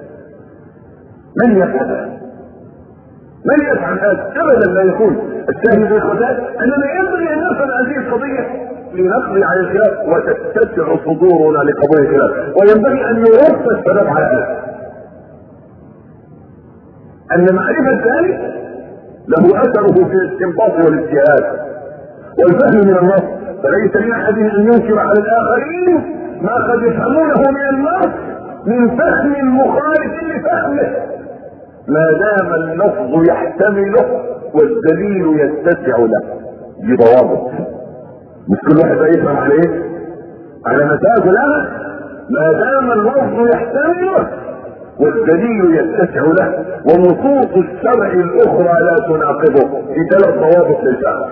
من يفعل من يفعل هذا؟ ابدا لا يكون. الشاهد بالخلاف اننا ينبغي ان نفعل هذه القضيه لنقضي على الخلاف وتتسع صدورنا لقضايا الخلاف، وينبغي ان يرفع السبب على هذا. ان معرفه ذلك له اثره في الاستنباط والاجتهاد والفهم من النص، فليس لاحد ان ينكر على الاخرين ما قد يفهمونه من النص من فهم مخالف لفهمه ما دام اللفظ يحتمله والدليل يتسع له. دي ضوابط، مش كل واحد يفهم على ايه؟ على مساج. لا، ما دام اللفظ يحتمله والدليل يتسع له ونصوص الشرع الاخرى لا تناقضه. في ثلاث ضوابط للفهم.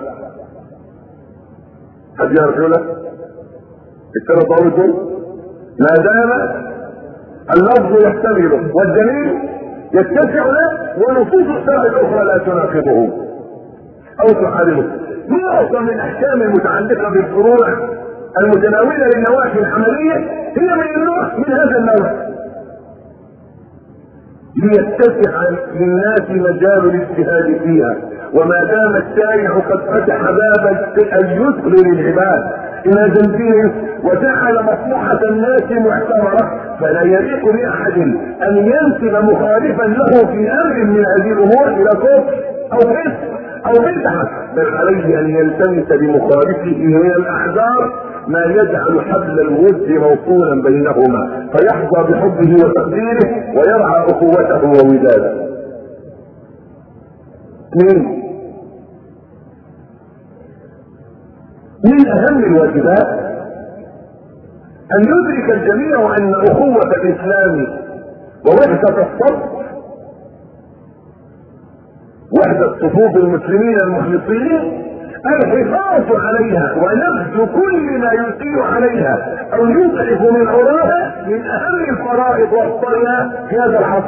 حد يعرف يقول لك الثلاث ضوابط دول؟ ما دام اللفظ يحتمله والدليل يتسع له ونصوص الشرع الاخرى لا تناقضه او تحاربه. معظم الاحكام المتعلقه بالفروع المتناوله للنواحي العمليه هي من النوع من هذا النوع ليتسع للناس مجال الاجتهاد فيها. وما دام الشارع قد فتح باب اليسر للعباد الى ذنبهم وجعل مصلحه الناس معتبره فلا يليق لاحد ان ينسب مخالفا له في امر من هذه الامور الى كفر او فسق او بدعه، بل عليه ان يلتمس بمخالفه من الاعذار ما يجعل حبل الود موصولا بينهما فيحظى بحبه وتقديره ويرعى اخوته ووداده. اثنين، من اهم الواجبات ان يدرك الجميع ان اخوة الاسلام ووحدة الصف وحدة صفوف المسلمين المخلصين الحفاظ عليها ونبذ كل ما يسيء عليها او يضعف من عراها من اهم الفرائض واخطرها في هذا العصر.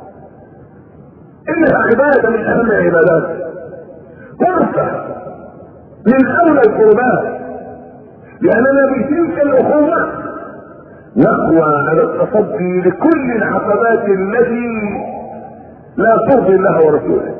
انها عبادة من اهم العبادات، فرصة من اولى القربات، لاننا بتلك الاخوة نقوى على التصدي لكل العقبات التي لا ترضي الله ورسوله.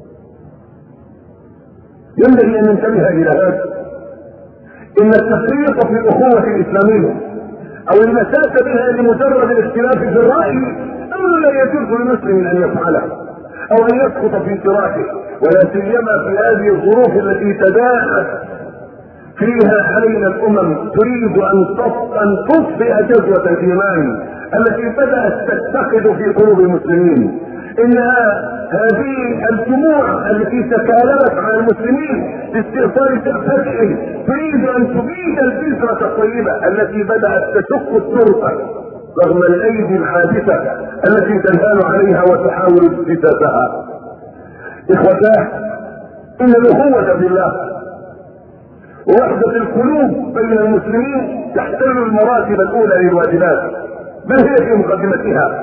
ينبغي ان ننتبه الى هذا، ان التفريط في الاخوة الاسلامية او المساس بها لمجرد الاختلاف في الرأي امر لا يجوز لمسلم ان يفعله او ان يسقط في صراطه، ولا سيما في هذه الظروف التي تداعت فيها علينا الامم تريد ان ان تطفئ جذوة الايمان التي بدأت تتخذ في قلوب المسلمين. انها هذه الجموع التي تكالبت على المسلمين باستئصال فتح تريد ان تبيد البذرة الطيبة التي بدأت تشق التربة رغم الايدي الحادثة التي تنهال عليها وتحاول اجتثاثها. اخوتاه، ان الاخوة بالله ووحدة القلوب بين المسلمين تحتل المراتب الاولى للواجبات، بل هي في مقدمتها،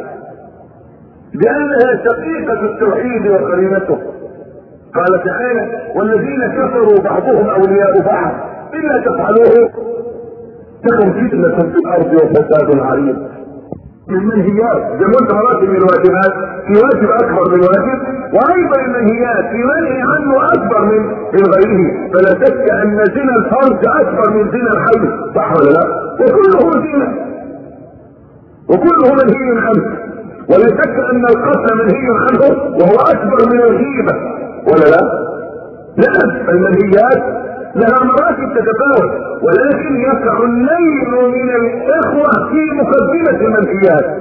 لانها شقيقة التوحيد وقرينته. قال تعالى: والذين كفروا بعضهم اولياء بعض الا تفعلوه تكن فتنة في الارض وفساد عريض. من منهيات زي ما قلت مراتب من الواجبات، في واجب اكبر من واجب، وايضا المنهيات في منهي عنه اكبر من من غيره. فلا شك ان زنا الفرج اكبر من زنا الحي، صح ولا لا؟ وكله زنا وكله منهي عنه، ولا شك ان القتل منهي عنه وهو اكبر من الغيبة، ولا لا؟ نعم، المنهيات لها مراتب تتفاوت، ولكن يقع النيل من الاخوة في مقدمة المنهيات.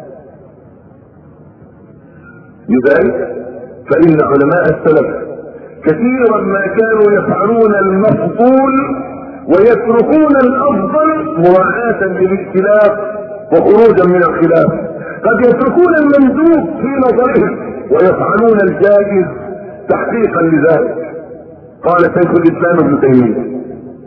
لذلك فان علماء السلف كثيرا ما كانوا يفعلون المفضول ويتركون الافضل مراعاة للاختلاف وخروجا من الخلاف. قد يتركون المندوب في نظرهم ويفعلون الجائز تحقيقا لذلك. قال شيخ الاسلام ابن تيمية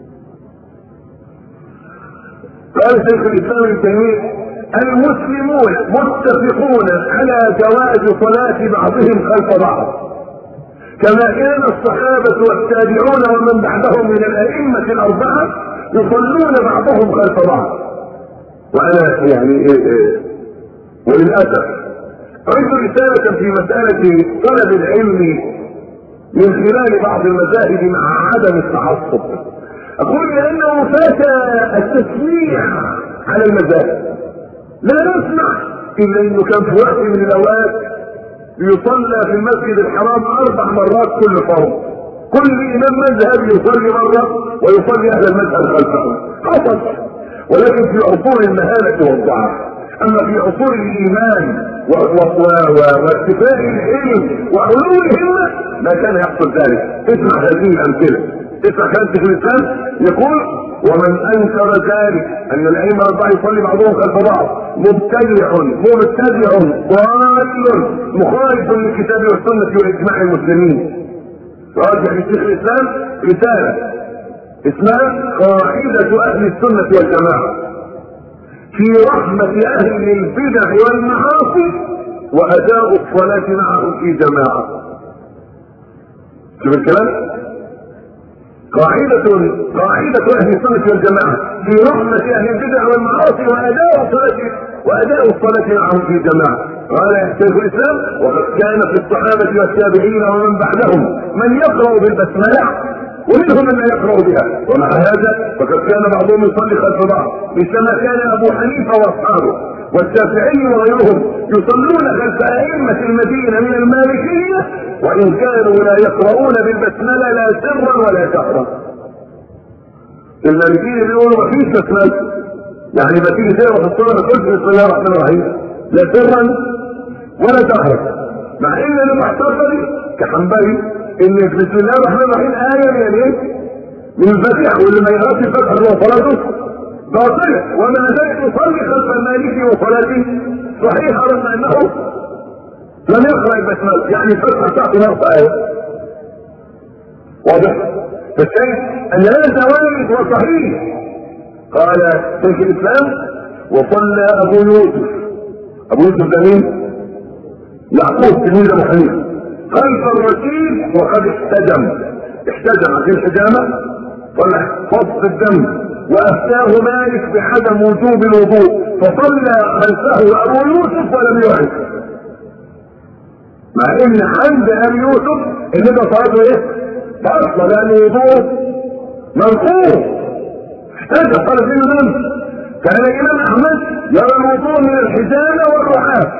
قال شيخ الاسلام ابن تيمية المسلمون متفقون على جواز صلاة بعضهم خلف بعض، كما كان الصحابة والتابعون ومن بعدهم من الائمة الاربعة يصلون بعضهم خلف بعض. وانا يعني إيه إيه وللاسف قرأت رسالة في مسألة طلب العلم من خلال بعض المذاهب مع عدم التعصب. اقول لانه فات التسميع على المذاهب، لا نسمع الا انه كان في وقت من الاوقات يصلى في المسجد الحرام اربع مرات كل فرض، كل امام مذهب يصلي مرة ويصلي اهل المذهب خلفه، حصل. ولكن في عصور المهانة والضعف، اما في عصور الايمان وارتفاع العلم وعلو الهمة ما كان يحصل ذلك. اسمع هذه الامثلة، اسمع كلام شيخ الاسلام يقول: ومن انكر ذلك ان الائمة الاربعة يصلي بعضهم خلف بعض مبتدع مبتدع ضال مخالف للكتاب والسنة واجماع المسلمين. راجع لشيخ الاسلام رسالة اسمها قاعدة اهل السنة والجماعة في رحمة اهل البدع والمعاصي واداء الصلاة معهم في جماعة. شوف الكلام، قاعدة قاعدة اهل السنة والجماعة في رحمة اهل البدع والمعاصي واداء الصلاة واداء الصلاة معهم في جماعة. قال شيخ الاسلام: وقد كان في الصحابة والتابعين ومن بعدهم من يقرأ بالبسملة ومنهم من لا يقرأ بها، ومع هذا فقد كان بعضهم يصلي خلف بعض، مثلما كان ابو حنيفة واصحابه والشافعي وغيرهم يصلون خلف ائمة المدينة من المالكية وان كانوا لا يقرؤون بالبسملة لا سرا ولا جهرا. المالكية بيقولوا ما فيش بسملة، يعني ما تيجي تقرا في الصلاة تقول بسم الله الرحمن الرحيم لا سرا ولا جهرا، مع ان المعتقد كحنبلي ان بسم الله الرحمن الرحيم آية من ايه؟ من الفاتحة، واللي ما يقراش الفاتحة هو صلاته باطلة، ومع ذلك يصلي خلف المالكي وصلاته صحيحة رغم انه لم يقرأ البسملة، يعني الفتحة بتاعته ناقصة آية. واضح؟ فالشيء ان هذا وارد وصحيح. قال شيخ الاسلام: وصلى ابو يوسف، ابو يوسف ده مين؟ يعقوب تلميذ ابو حنيفة، خلف الركيب وقد احتجم. احتجم عشان الحجامة طلع فض الدم وافتاه مالك بعدم وجوب الوضوء فصلى خلفه ابو يوسف ولم يعد، مع ان عند ابي يوسف ان ده صلاته ايه؟ فاصلا لان وضوء منقوص احتاج صلاه الامام. كان الامام احمد يرى الوضوء من الحجامه والرعاف،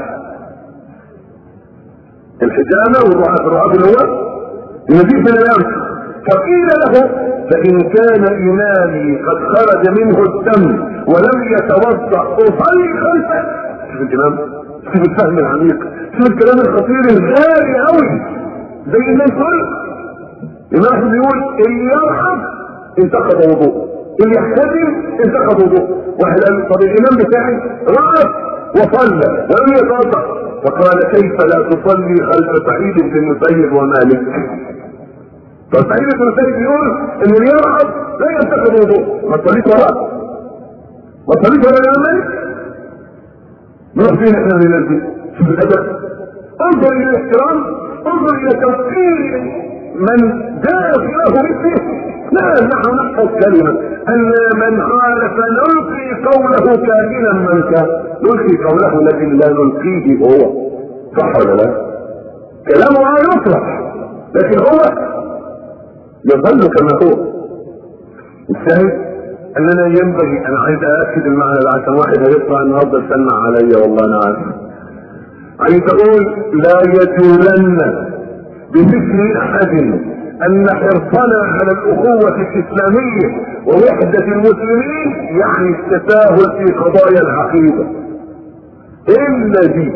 الحجامه والرعاف، الرعاف اللي هو يزيد من الامس. فقيل له فان كان امامي قد خرج منه الدم ولم يتوضا اصلي خلفه. شوف الامام، شوف الفهم العميق، شوف الكلام الخطير الغالي قوي. زي ما نقول الامام بيقول اللي يرحم انتقد وضوء، اللي يحتدم انتقد وضوء. واحد قال طب الامام بتاعي رأس وصلى ولم يتوضا، فقال كيف لا تصلي خلف سعيد بن المسيب ومالك؟ فسعيد بن المسيب يقول ان اللي يرحم لا ينتقد وضوء، ما تصليش وراه، ما تصليش ورا الامام مالك. نروح فين احنا للناس؟ شوف الادب، انظر الى الاحترام، انظر الى توقير من جاء خلافه مثله. لا نحن نحفظ كلمة ان من خالف نلقي قوله كائنا من كان، نلقي قوله لكن لا نلقيه هو، صح ولا لا؟ كلامه لا يطلق لكن هو يظل كما هو. الشاهد اننا ينبغي، انا عايز ااكد المعنى ده عشان واحد هيطلع النهارده يسمع عليا والله انا عارف. عايز اقول لا يجولن بذكر احد ان حرصنا على الاخوة الاسلامية ووحدة المسلمين يعني التساهل في قضايا العقيدة الا دي.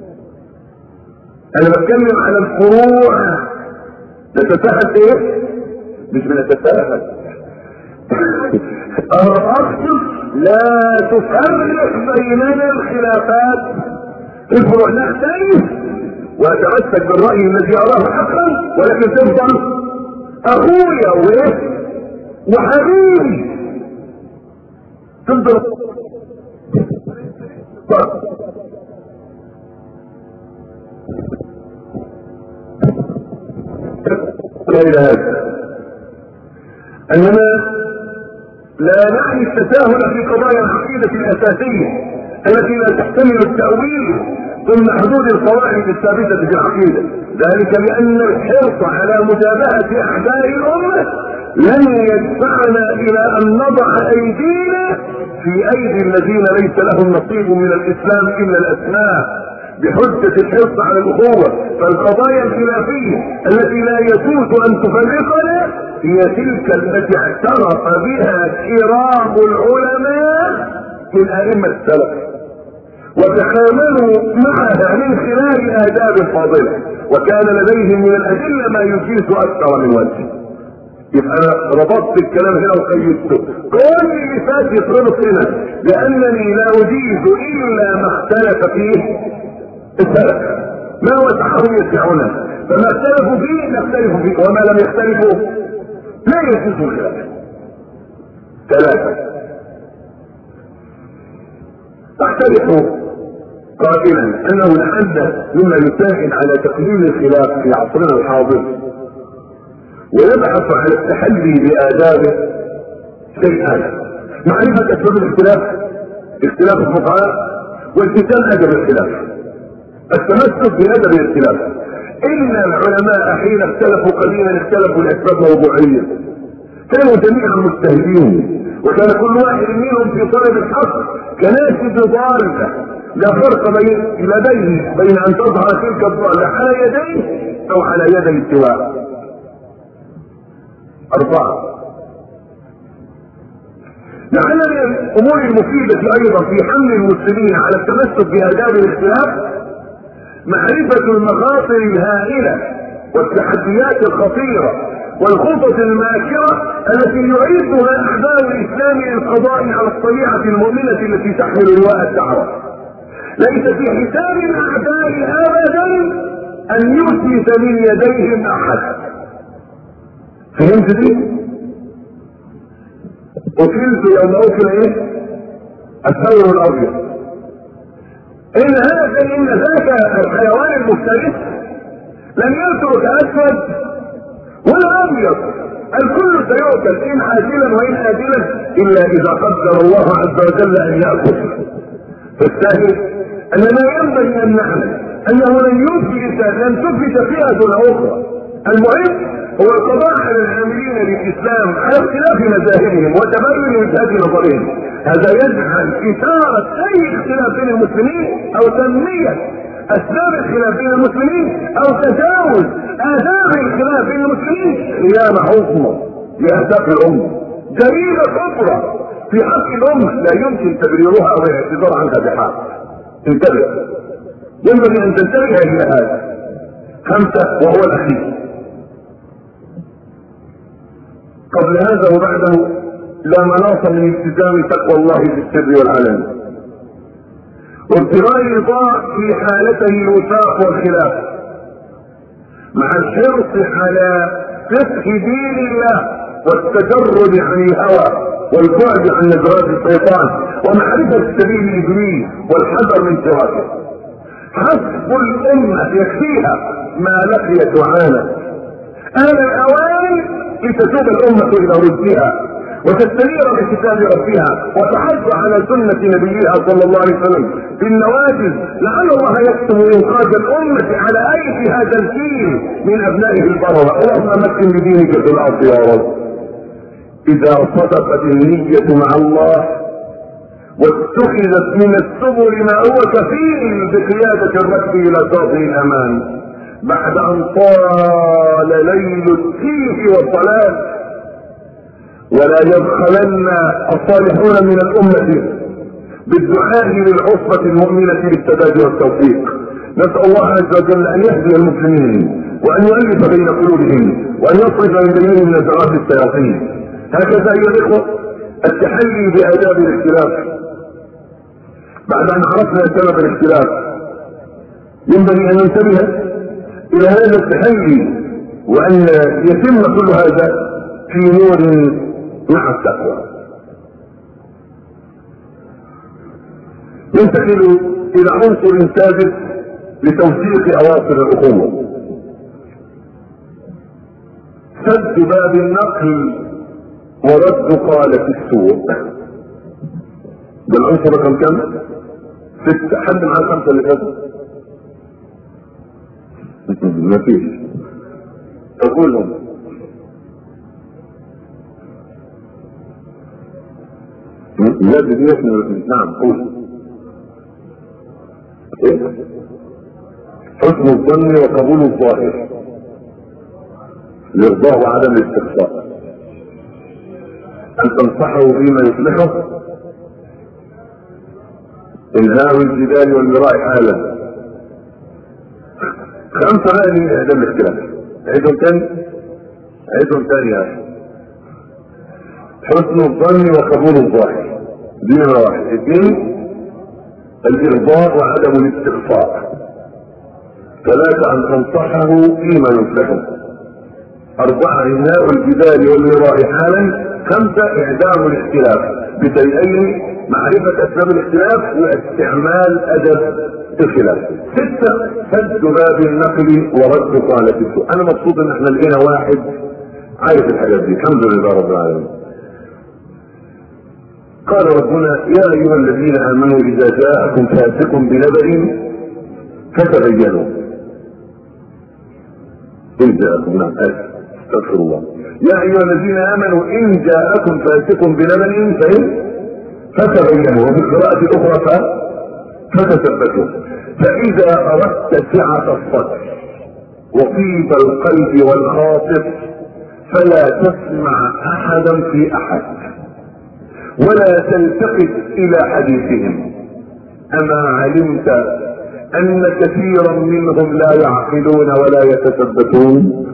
انا بتكلم على الفروع. نتساهل ايه؟ مش بنتساهل انا اقصد لا تفرق بيننا الخلافات، الفروع نختلف واتمسك بالرأي الذي اراه حقا، ولكن تفضل اخويا وايه وحبيبي، تفضل الى هذا اننا لا نعني التساهل في قضايا العقيدة الاساسية التي لا تحتمل التأويل ضمن حدود القواعد الثابتة في العقيدة، ذلك لأن الحرص على مجابهة أعداء الأمة لن يدفعنا إلى أن نضع أيدينا في أيدي الذين ليس لهم نصيب من الإسلام إلا الأسماء بحجة الحرص على الأخوة. فالقضايا الخلافية التي لا يجوز أن تفرقنا هي تلك التي اعترف بها كرام العلماء من أئمة السلف وتعاملوا معها من خلال الآداب الفاضلة، وكان لديهم من الأدلة ما يجيز أكثر من وجه. يبقى أنا ربطت الكلام هنا وقيدته، كل اللي فات يتربط هنا، لأنني لا أجيز إلا ما اختلف فيه السلف، ما وسعهم يسعنا، فما اختلفوا فيه نختلف فيه، وما لم يختلفوا لا يجوز الخلاف. ثلاثة، اختلفوا قائلا انه لعل مما يساعد على تقليل الخلاف في عصرنا الحاضر ويبحث على التحلي بآدابه شيئان: معرفة اسباب الاختلاف، اختلاف الفقهاء، والتزام ادب الخلاف، التمسك بادب الاختلاف. ان العلماء حين اختلفوا قليلا اختلفوا لاسباب موضوعيه، كانوا جميعا مجتهدين، وكان كل واحد منهم في طلب الحق كناشد ضالة، لا فرق بين لديه بين ان تظهر تلك الضالة على يديه او على يدي سواء. اربعة، لعل من الامور المفيدة ايضا في حمل المسلمين على التمسك باداب الاختلاف معرفة المخاطر الهائلة والتحديات الخطيرة والخطط الماكرة التي يعيدها اعداء الاسلام للقضاء على الطبيعة المؤمنة التي تحمل لواء الدعوة. ليس في حساب الاعداء ابدا ان يثبت من يديهم احد. فهمت دي؟ اكلت يوم اكل ايه؟ الثور الابيض. ان هذا ان ذاك الحيوان المفترس لن يترك اسود ولا ابيض، الكل سيؤكل ان عاجلا وان اجلا الا اذا قدر الله عز وجل ان يأكل. فالثالث اننا ينبغي ان نعلم انه لن يفلت لن تفلت فئة اخرى. المهم هو القضاء على العاملين للاسلام على اختلاف مذاهبهم وتباين وجهات نظرهم. هذا يجعل اثارة اي اختلاف بين المسلمين او تنمية اسباب الخلاف بين المسلمين او تجاوز اثار الخلاف بين المسلمين خيانة عظمى لاهداف الامة، جريمة كبرى في حق الامة لا يمكن تبريرها او الاعتذار عنها بحال. انتبه، ينبغي ان تنتبه الى هذا. خمسة وهو الاخير قبل هذا وبعده، لا مناص من التزام تقوى الله في السر والعلن وابتغاء الرضا في حالته الوفاق والخلاف، مع الحرص على فقه دين الله والتجرد عن الهوى والبعد عن نزغات الشيطان ومعرفة سبيل ابليس والحذر من شراكه. حسب الامة يكفيها ما لقيت وعانت. آن الأوان لتتوب الأمة إلى رشدها وتستنير بكتاب ربها وتحرص على سنة نبيها صلى الله عليه وسلم بالنواجذ، لعل الله يكتب إنقاذ الأمة على أيدي هذا الجيل من أبنائه البررة. اللهم مكن بدينك في الأرض يا رب. إذا صدقت النية مع الله واتخذت من السبل ما هو كفيل بقيادة الركب إلى شاطئ الأمان بعد ان طال ليل التيه والضلال، ولا يبخلن الصالحون من الامة بالدعاء للعصبة المؤمنة بالسداد والتوفيق. نسأل الله عز وجل ان يهدي المسلمين وان يؤلف بين قلوبهم وان يصرف من بينهم نزغات الشياطين. هكذا ايها الاخوة التحلي باداب الاختلاف. بعد ان عرفنا سبب الاختلاف ينبغي ان ننتبه الى هذا التحلي وان يتم كل هذا في نور مع التقوى. ننتقل الى عنصر سادس لتوثيق اواصر الاخوة، سد باب النقل ورد قالة السوء. ده العنصر رقم كم؟ ستة. حد معاه خمسة اللي فاتوا؟ ما فيش. اقولهم لازم يسمع. نعم قول. ايه؟ حسن الظن وقبول الظاهر، الارضاء وعدم الاستقصاء، ان تنصحه فيما يصلحه، انهاء الجدال والمراء حالا. خمسة بقى من اعدام الاختلاف. عيدهم تاني عيدهم تاني يا اخي. حسن الظن وقبول الظاهر دي نمرة واحد. اثنين الارضاء وعدم الاستقصاء. ثلاثة ان تنصحه فيما يصلحه. اربعة انهاء الجدال والمراء حالا. خمسة اعدام الاختلاف بشيئين: معرفة اسباب الاختلاف واستعمال ادب الخلاف. ستة سد باب النقل ورد قالة السوء. انا مبسوط ان احنا لقينا واحد عارف الحاجات دي، الحمد لله رب العالمين. قال ربنا: يا ايها الذين امنوا اذا جاءكم فاسق بنبأ فتبينوا. ان جاءكم نعم استغفر الله. يا ايها الذين امنوا ان جاءكم فاسق بنبأ فتبينوا، وفي القراءة الاخرى فتثبتوا. فاذا اردت سعة الصدر وطيب القلب والخاطر فلا تسمع احدا في احد ولا تلتفت الى حديثهم. اما علمت ان كثيرا منهم لا يعقلون ولا يتثبتون.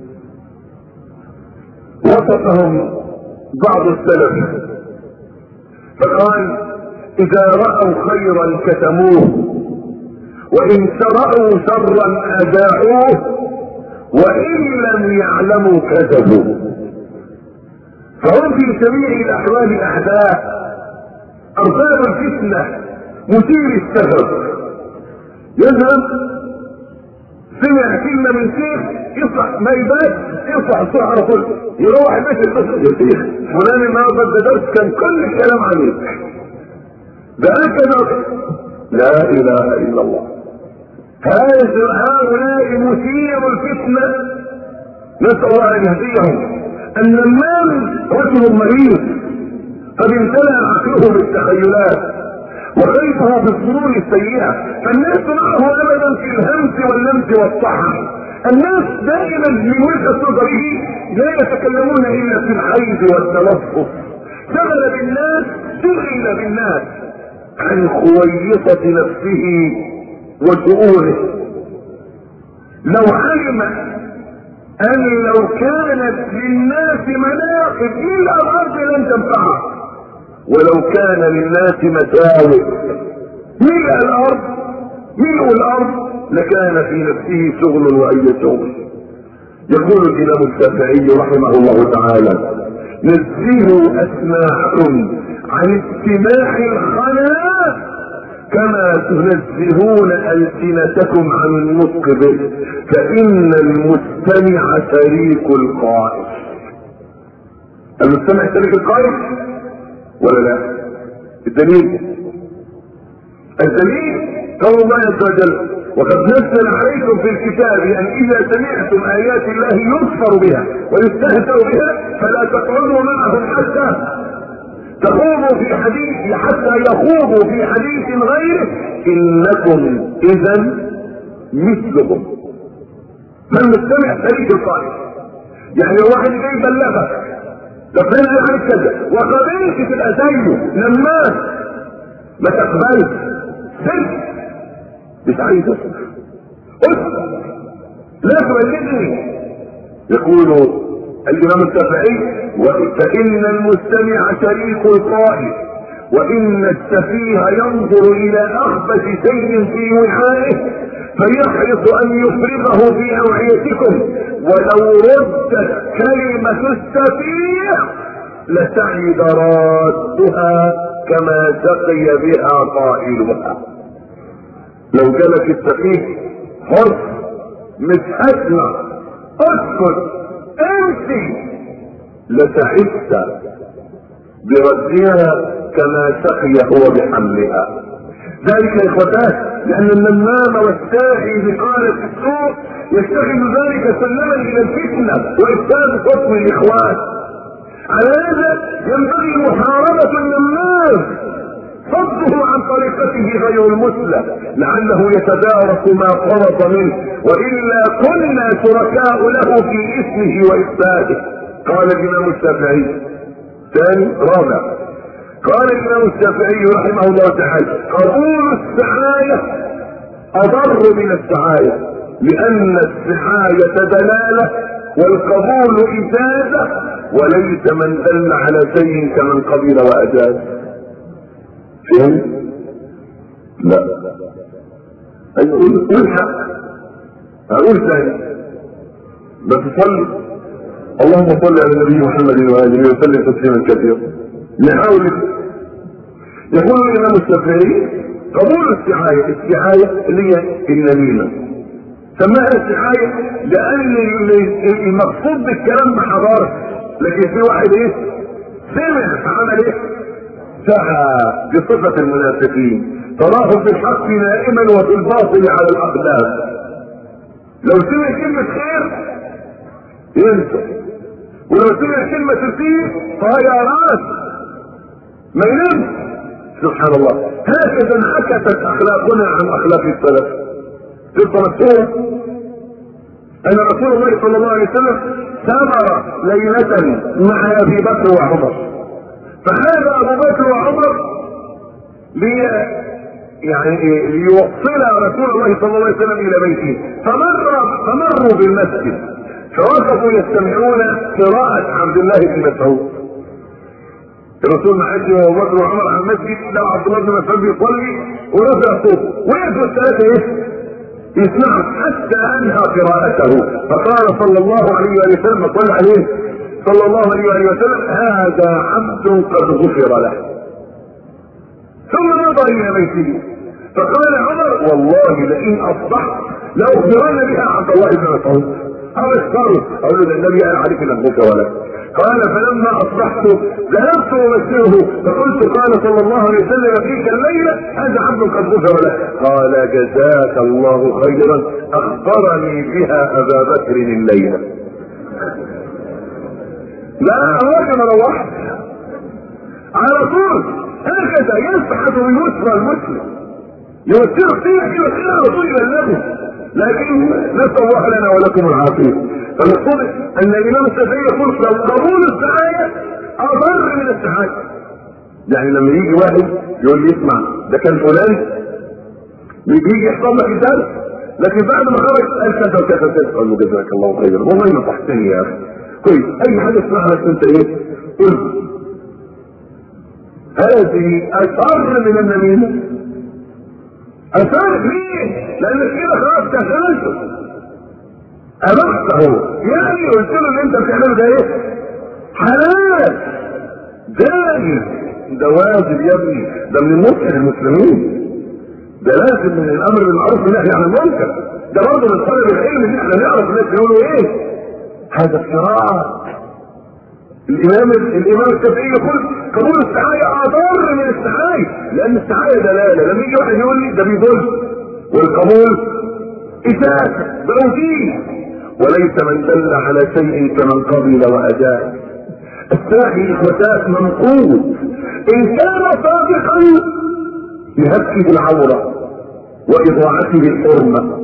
وصفهم بعض السلف فقال: اذا رأوا خيرا كتموه وان رأوا شرا اذاعوه وان لم يعلموا كذبوا. فهم في جميع الاحوال اعداء، ارباب الفتنة، مثير السبب. يذهب سمع كلمة من شيخ يصلح ما يبات يصلح الصبح على طول يروح البيت البس يا شيخ فلان النهارده ده درس كان كل الكلام عليك ده هكذا. لا اله الا الله. هذا هؤلاء مثير الفتنه نسال الله ان يهديهم. النمام رجل مريض قد امتلأ عقله بالتخيلات وخيفه بالظنون السيئه، فالناس معه ابدا في الهمس واللمس والطحن. الناس دائما من وجهه نظره لا يتكلمون الا في الحيض والتلفظ. شغل بالناس شغل بالناس عن خويصه نفسه وشؤونه. لو علم ان لو كانت للناس مناقب الا الارض لن تنفعه، ولو كان للناس مساوئ ملء الارض ملء الارض لكان في نفسه شغل واي شغل. يقول الامام الشافعي رحمه الله تعالى: نزهوا اسماعكم عن استماع الخنا كما تنزهون ألسنتكم عن النطق به، فإن المستمع شريك القائل. المستمع شريك القائل ولا لا؟ الدليل الدليل قول الله عز وجل: وقد نزل عليكم في الكتاب ان اذا سمعتم ايات الله يكفر بها ويستهزأ بها فلا تقعدوا معهم حتى تخوضوا في حديث حتى يخوضوا في حديث غيره انكم اذا مثلهم. فالمستمع شريك القائل. يعني الواحد جاي يبلغك طب نزل عليك كذا وقابلت تبقى زيه لما ما تقبلش سر مش عايز اسمع اسمع لا تبلغني. يقول الامام الشافعي: فان المستمع شريك القائل وان السفيه ينظر الى اخبث شيء في وعائه فيحرص ان يفرغه في اوعيتكم، ولو ردت كلمة السفيه لسعد رادها كما سقي بها قائلها. لو جالك السفيه حرص مش اسمع اسكت امشي لسعدت بردها كما سقي هو بحملها. ذلك يا اخوتاه لان النمام والساعي بقالة السوء يستغل ذلك سلما الى الفتنة وافساد حكم الاخوان. على هذا ينبغي محاربة النمام، صده عن طريقته غير المثلى لعله يتدارك ما فرط منه، والا كنا شركاء له في اسمه وافساده. قال الامام الشافعي ثاني رابع قال الامام الشافعي رحمه الله تعالى: قبول السعاية اضر من السعاية، لان السعاية دلالة والقبول اجازة، وليس من دل على شيء كمن قبل واجاز. فهمت؟ لا اقول الحق اقول ثاني بس صلي اللهم صل على النبي محمد واله وسلم تسليما كثيرا. نحاول. يقول الامام الشافعي: قبول السعاية السعاية اللي هي النميمة سماها السعاية لان المقصود بالكلام بحضارة، لكن في واحد ايه سمع فعمل ايه سعى بصفة المنافقين تراهم في الحق نائما وفي الباطل على الاقدام. لو سمع كلمة خير ينسى، ولو سمع كلمة الخير طيارات ما ينامش. سبحان الله. هكذا انعكست اخلاقنا عن اخلاق السلف. قصة مشهورة ان رسول الله صلى الله عليه وسلم سافر ليلة مع ابي بكر وعمر، فهذا ابو بكر وعمر لي يعني ليوصل رسول الله صلى الله عليه وسلم الى بيته، فمر فمروا بالمسجد فوقفوا يستمعون قراءة عبد الله بن مسعود. الرسول معدي وابو بكر وعمر على المسجد، لو عبد الله بن مسعود بيصلي ورفع صوته وقفوا الثلاثه ايه يسمعوا حتى انهى قراءته، فقال صلى الله عليه وسلم قال عليه صلى الله عليه وسلم: هذا عبد قد غفر له. ثم مضى الى بيته فقال عمر: والله لئن اصبحت لاخبرن بها عبد الله بن مسعود. ابشره اقول له ده النبي قال عليك انك ولك. قال فلما اصبحت ذهبت امسره فقلت قال صلى الله عليه وسلم فيك الليله هذا عبد قد غفر له. قال جزاك الله خيرا اخبرني بها ابا بكر الليله. لا الراجل روحت على طول هكذا يسحب ويسرى المسلم يوسر فيه يوسر على طول الى النبي. لكن نسال الله لنا ولكم العافيه. فالمقصود ان الامام الشافعي يقول قبول السعايه اضر من السعايه. يعني لما يجي واحد يقول لي اسمع ده كان فلان يجي يحصل لك الدرس لكن بعد ما خرج قال كذا وكذا وكذا قال له جزاك الله خيرا والله ما تحسني يا اخي كويس اي حاجه اسمعها انت ايه قل. هذه اثر من النميمه. اثر ليه؟ لانك كده خلاص كسلته أبخته يعني قلت له اللي انت بتعمله ده ايه؟ حلال داعي ده واجب يا ابني ده من المسلم المسلمين ده لازم من الامر بالمعروف والنهي عن المنكر ده برضه من طلب العلم ان احنا نعرف الناس بيقولوا ايه. هذا الصراع. الامام الامام الشافعي يقول قبول السعايه اضر من السعايه لان السعايه دلاله. لما يجي واحد يقول لي ده بيضل والقبول اساءه بروتين وليس من دل على شيء كمن قبل وأجاب. الساعي إخوتات منقوض إن كان صادقا بهتكه العورة وإضاعته الحرمة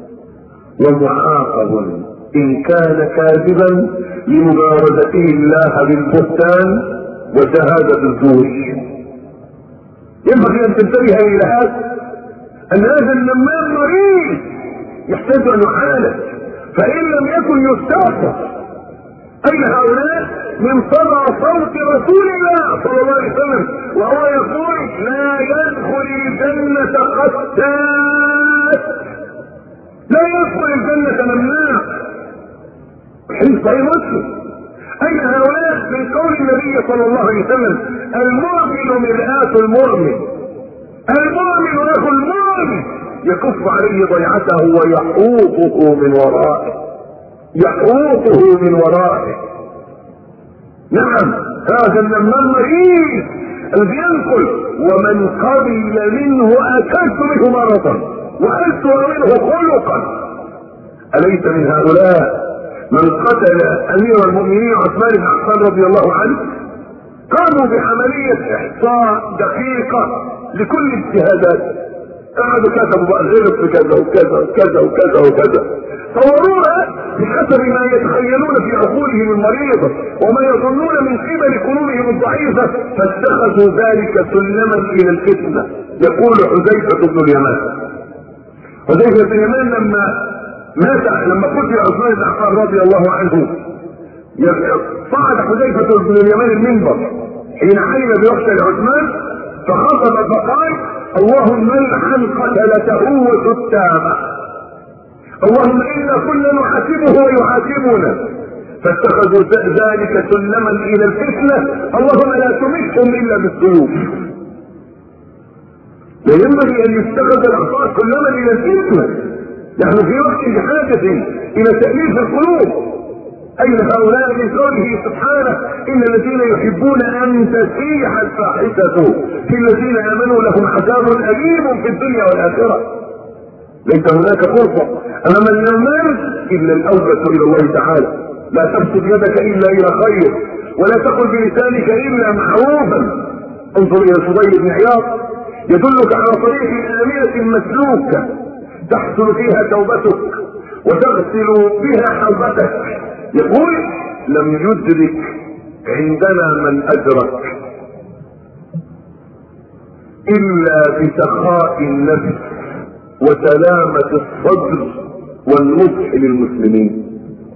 ومعاقب إن كان كاذبا لمبارزته الله بالبهتان وشهادة الزور. ينبغي أن تنتبه إلى هذا أن هذا النمام مريض يحتاج أن يعالج فإن لم يكن يستغفر. أين هؤلاء من صدى صوت رسول الله صلى الله عليه وسلم وهو يقول لا يدخل الجنة قتات لا يدخل الجنة ممنوع. حديث صحيح مسلم. أين هؤلاء من قول النبي صلى الله عليه وسلم المؤمن مرآة المؤمن المؤمن أخو المؤمن يكف عليه ضيعته ويحوطه من ورائه يحوطه من ورائه. نعم هذا النمام مريض الذي ينقل ومن قبل منه اكلت منه مرضا وأسوأ منه خلقا. أليس من هؤلاء من قتل أمير المؤمنين عثمان بن عفان رضي الله عنه؟ قاموا بعملية إحصاء دقيقة لكل اجتهادات قعدوا كتبوا بقى غلط في كذا وكذا وكذا وكذا وكذا صوروها بحسب ما يتخيلون في عقولهم المريضة وما يظنون من قبل قلوبهم الضعيفة فاتخذوا ذلك سلما الى الفتنة. يقول حذيفة بن اليمان حذيفة بن اليمان لما مات لما قتل عثمان بن عفان رضي الله عنه صعد حذيفة بن اليمان المنبر حين علم بيقتل عثمان فخطب فقال اللهم العن قتلته وستامه اللهم انا كنا نحاسبه ويحاسبنا فاتخذوا ذلك سلما الى الفتنه اللهم لا تمسهم الا بالسيوف. وينبغي ان يتخذ الاخطاء سلما الى الفتنه. نحن في وقت بحاجه الى تاليف القلوب. اين هؤلاء من قوله سبحانه ان الذين يحبون ان تسيح الفاحشه في الذين امنوا لهم عذاب اليم في الدنيا والاخره. ليس هناك فرصه امام النمام الا الاوبه الى الله تعالى. لا تبسط يدك الا الى خير ولا تقل بلسانك الا معروفا. انظر الى الفضيل بن عياض يدلك على طريق امنه مسلوكه تحصل فيها توبتك وتغسل بها حوبتك. يقول لم يدرك عندنا من ادرك الا بسخاء النفس وسلامة الصدر والنصح للمسلمين.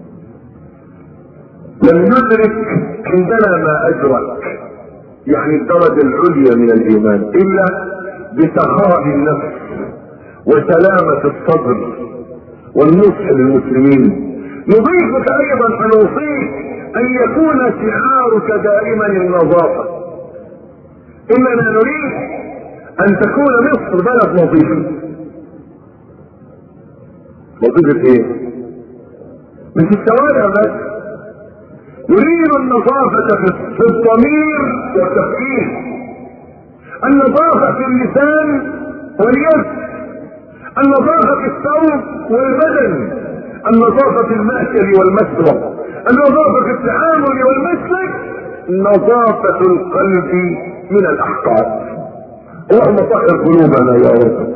لم يدرك عندنا ما ادرك يعني الدرجة العليا من الايمان الا بسخاء النفس وسلامة الصدر والنصح للمسلمين. نضيفك ايضا فنوصيك ان يكون شعارك دائما النظافة. اننا نريد ان تكون مصر بلد نظيفة. نظيفة ايه؟ مش الشوارع بس، يريد النظافة في الضمير والتفكير، النظافة في اللسان واليد، النظافة في الثوب والبدن، النظافة في المأكل والمشرب، النظافة في التعامل والمسلك، نظافة القلب من الأحقاد. اللهم طهر قلوبنا يا رب.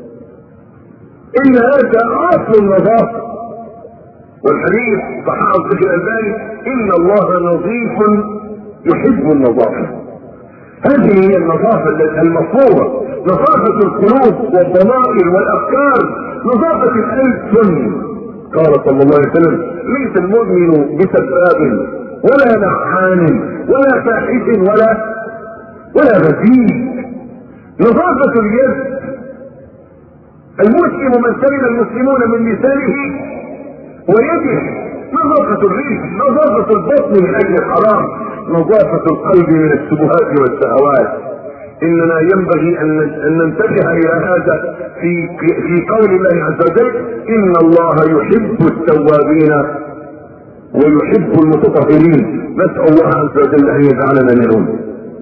إن هذا أصل النظافة، والحديث صححه الشيخ الألباني إن الله نظيف يحب النظافة. هذه هي النظافة المطلوبة، نظافة القلوب والضمائر والأفكار، نظافة الألسن. قال صلى الله عليه وسلم ليس المؤمن بسباب ولا لعان ولا فاحش ولا ولا غزير. نظافة اليد، المسلم من سلم المسلمون من لسانه ويده. نظافة الريح، نظافة البطن من اجل الحرام، نظافة القلب من الشبهات والشهوات. اننا ينبغي ان ننتبه الى هذا في في قول الله عز وجل ان الله يحب التوابين ويحب المتطهرين. نسأل الله عز وجل ان يجعلنا منهم.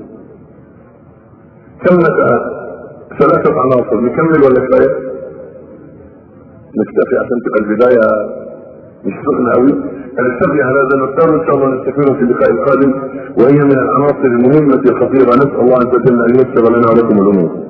كملت ثلاثة عناصر، نكمل ولا كفاية؟ نكتفي عشان تبقى البداية مش سخنة قوي. نكتفي على هذا النقطة، ان شاء الله نستكمل في اللقاء القادم، وهي من العناصر المهمة الخطيرة. نسأل الله عز وجل ان ييسر لنا ولكم الامور.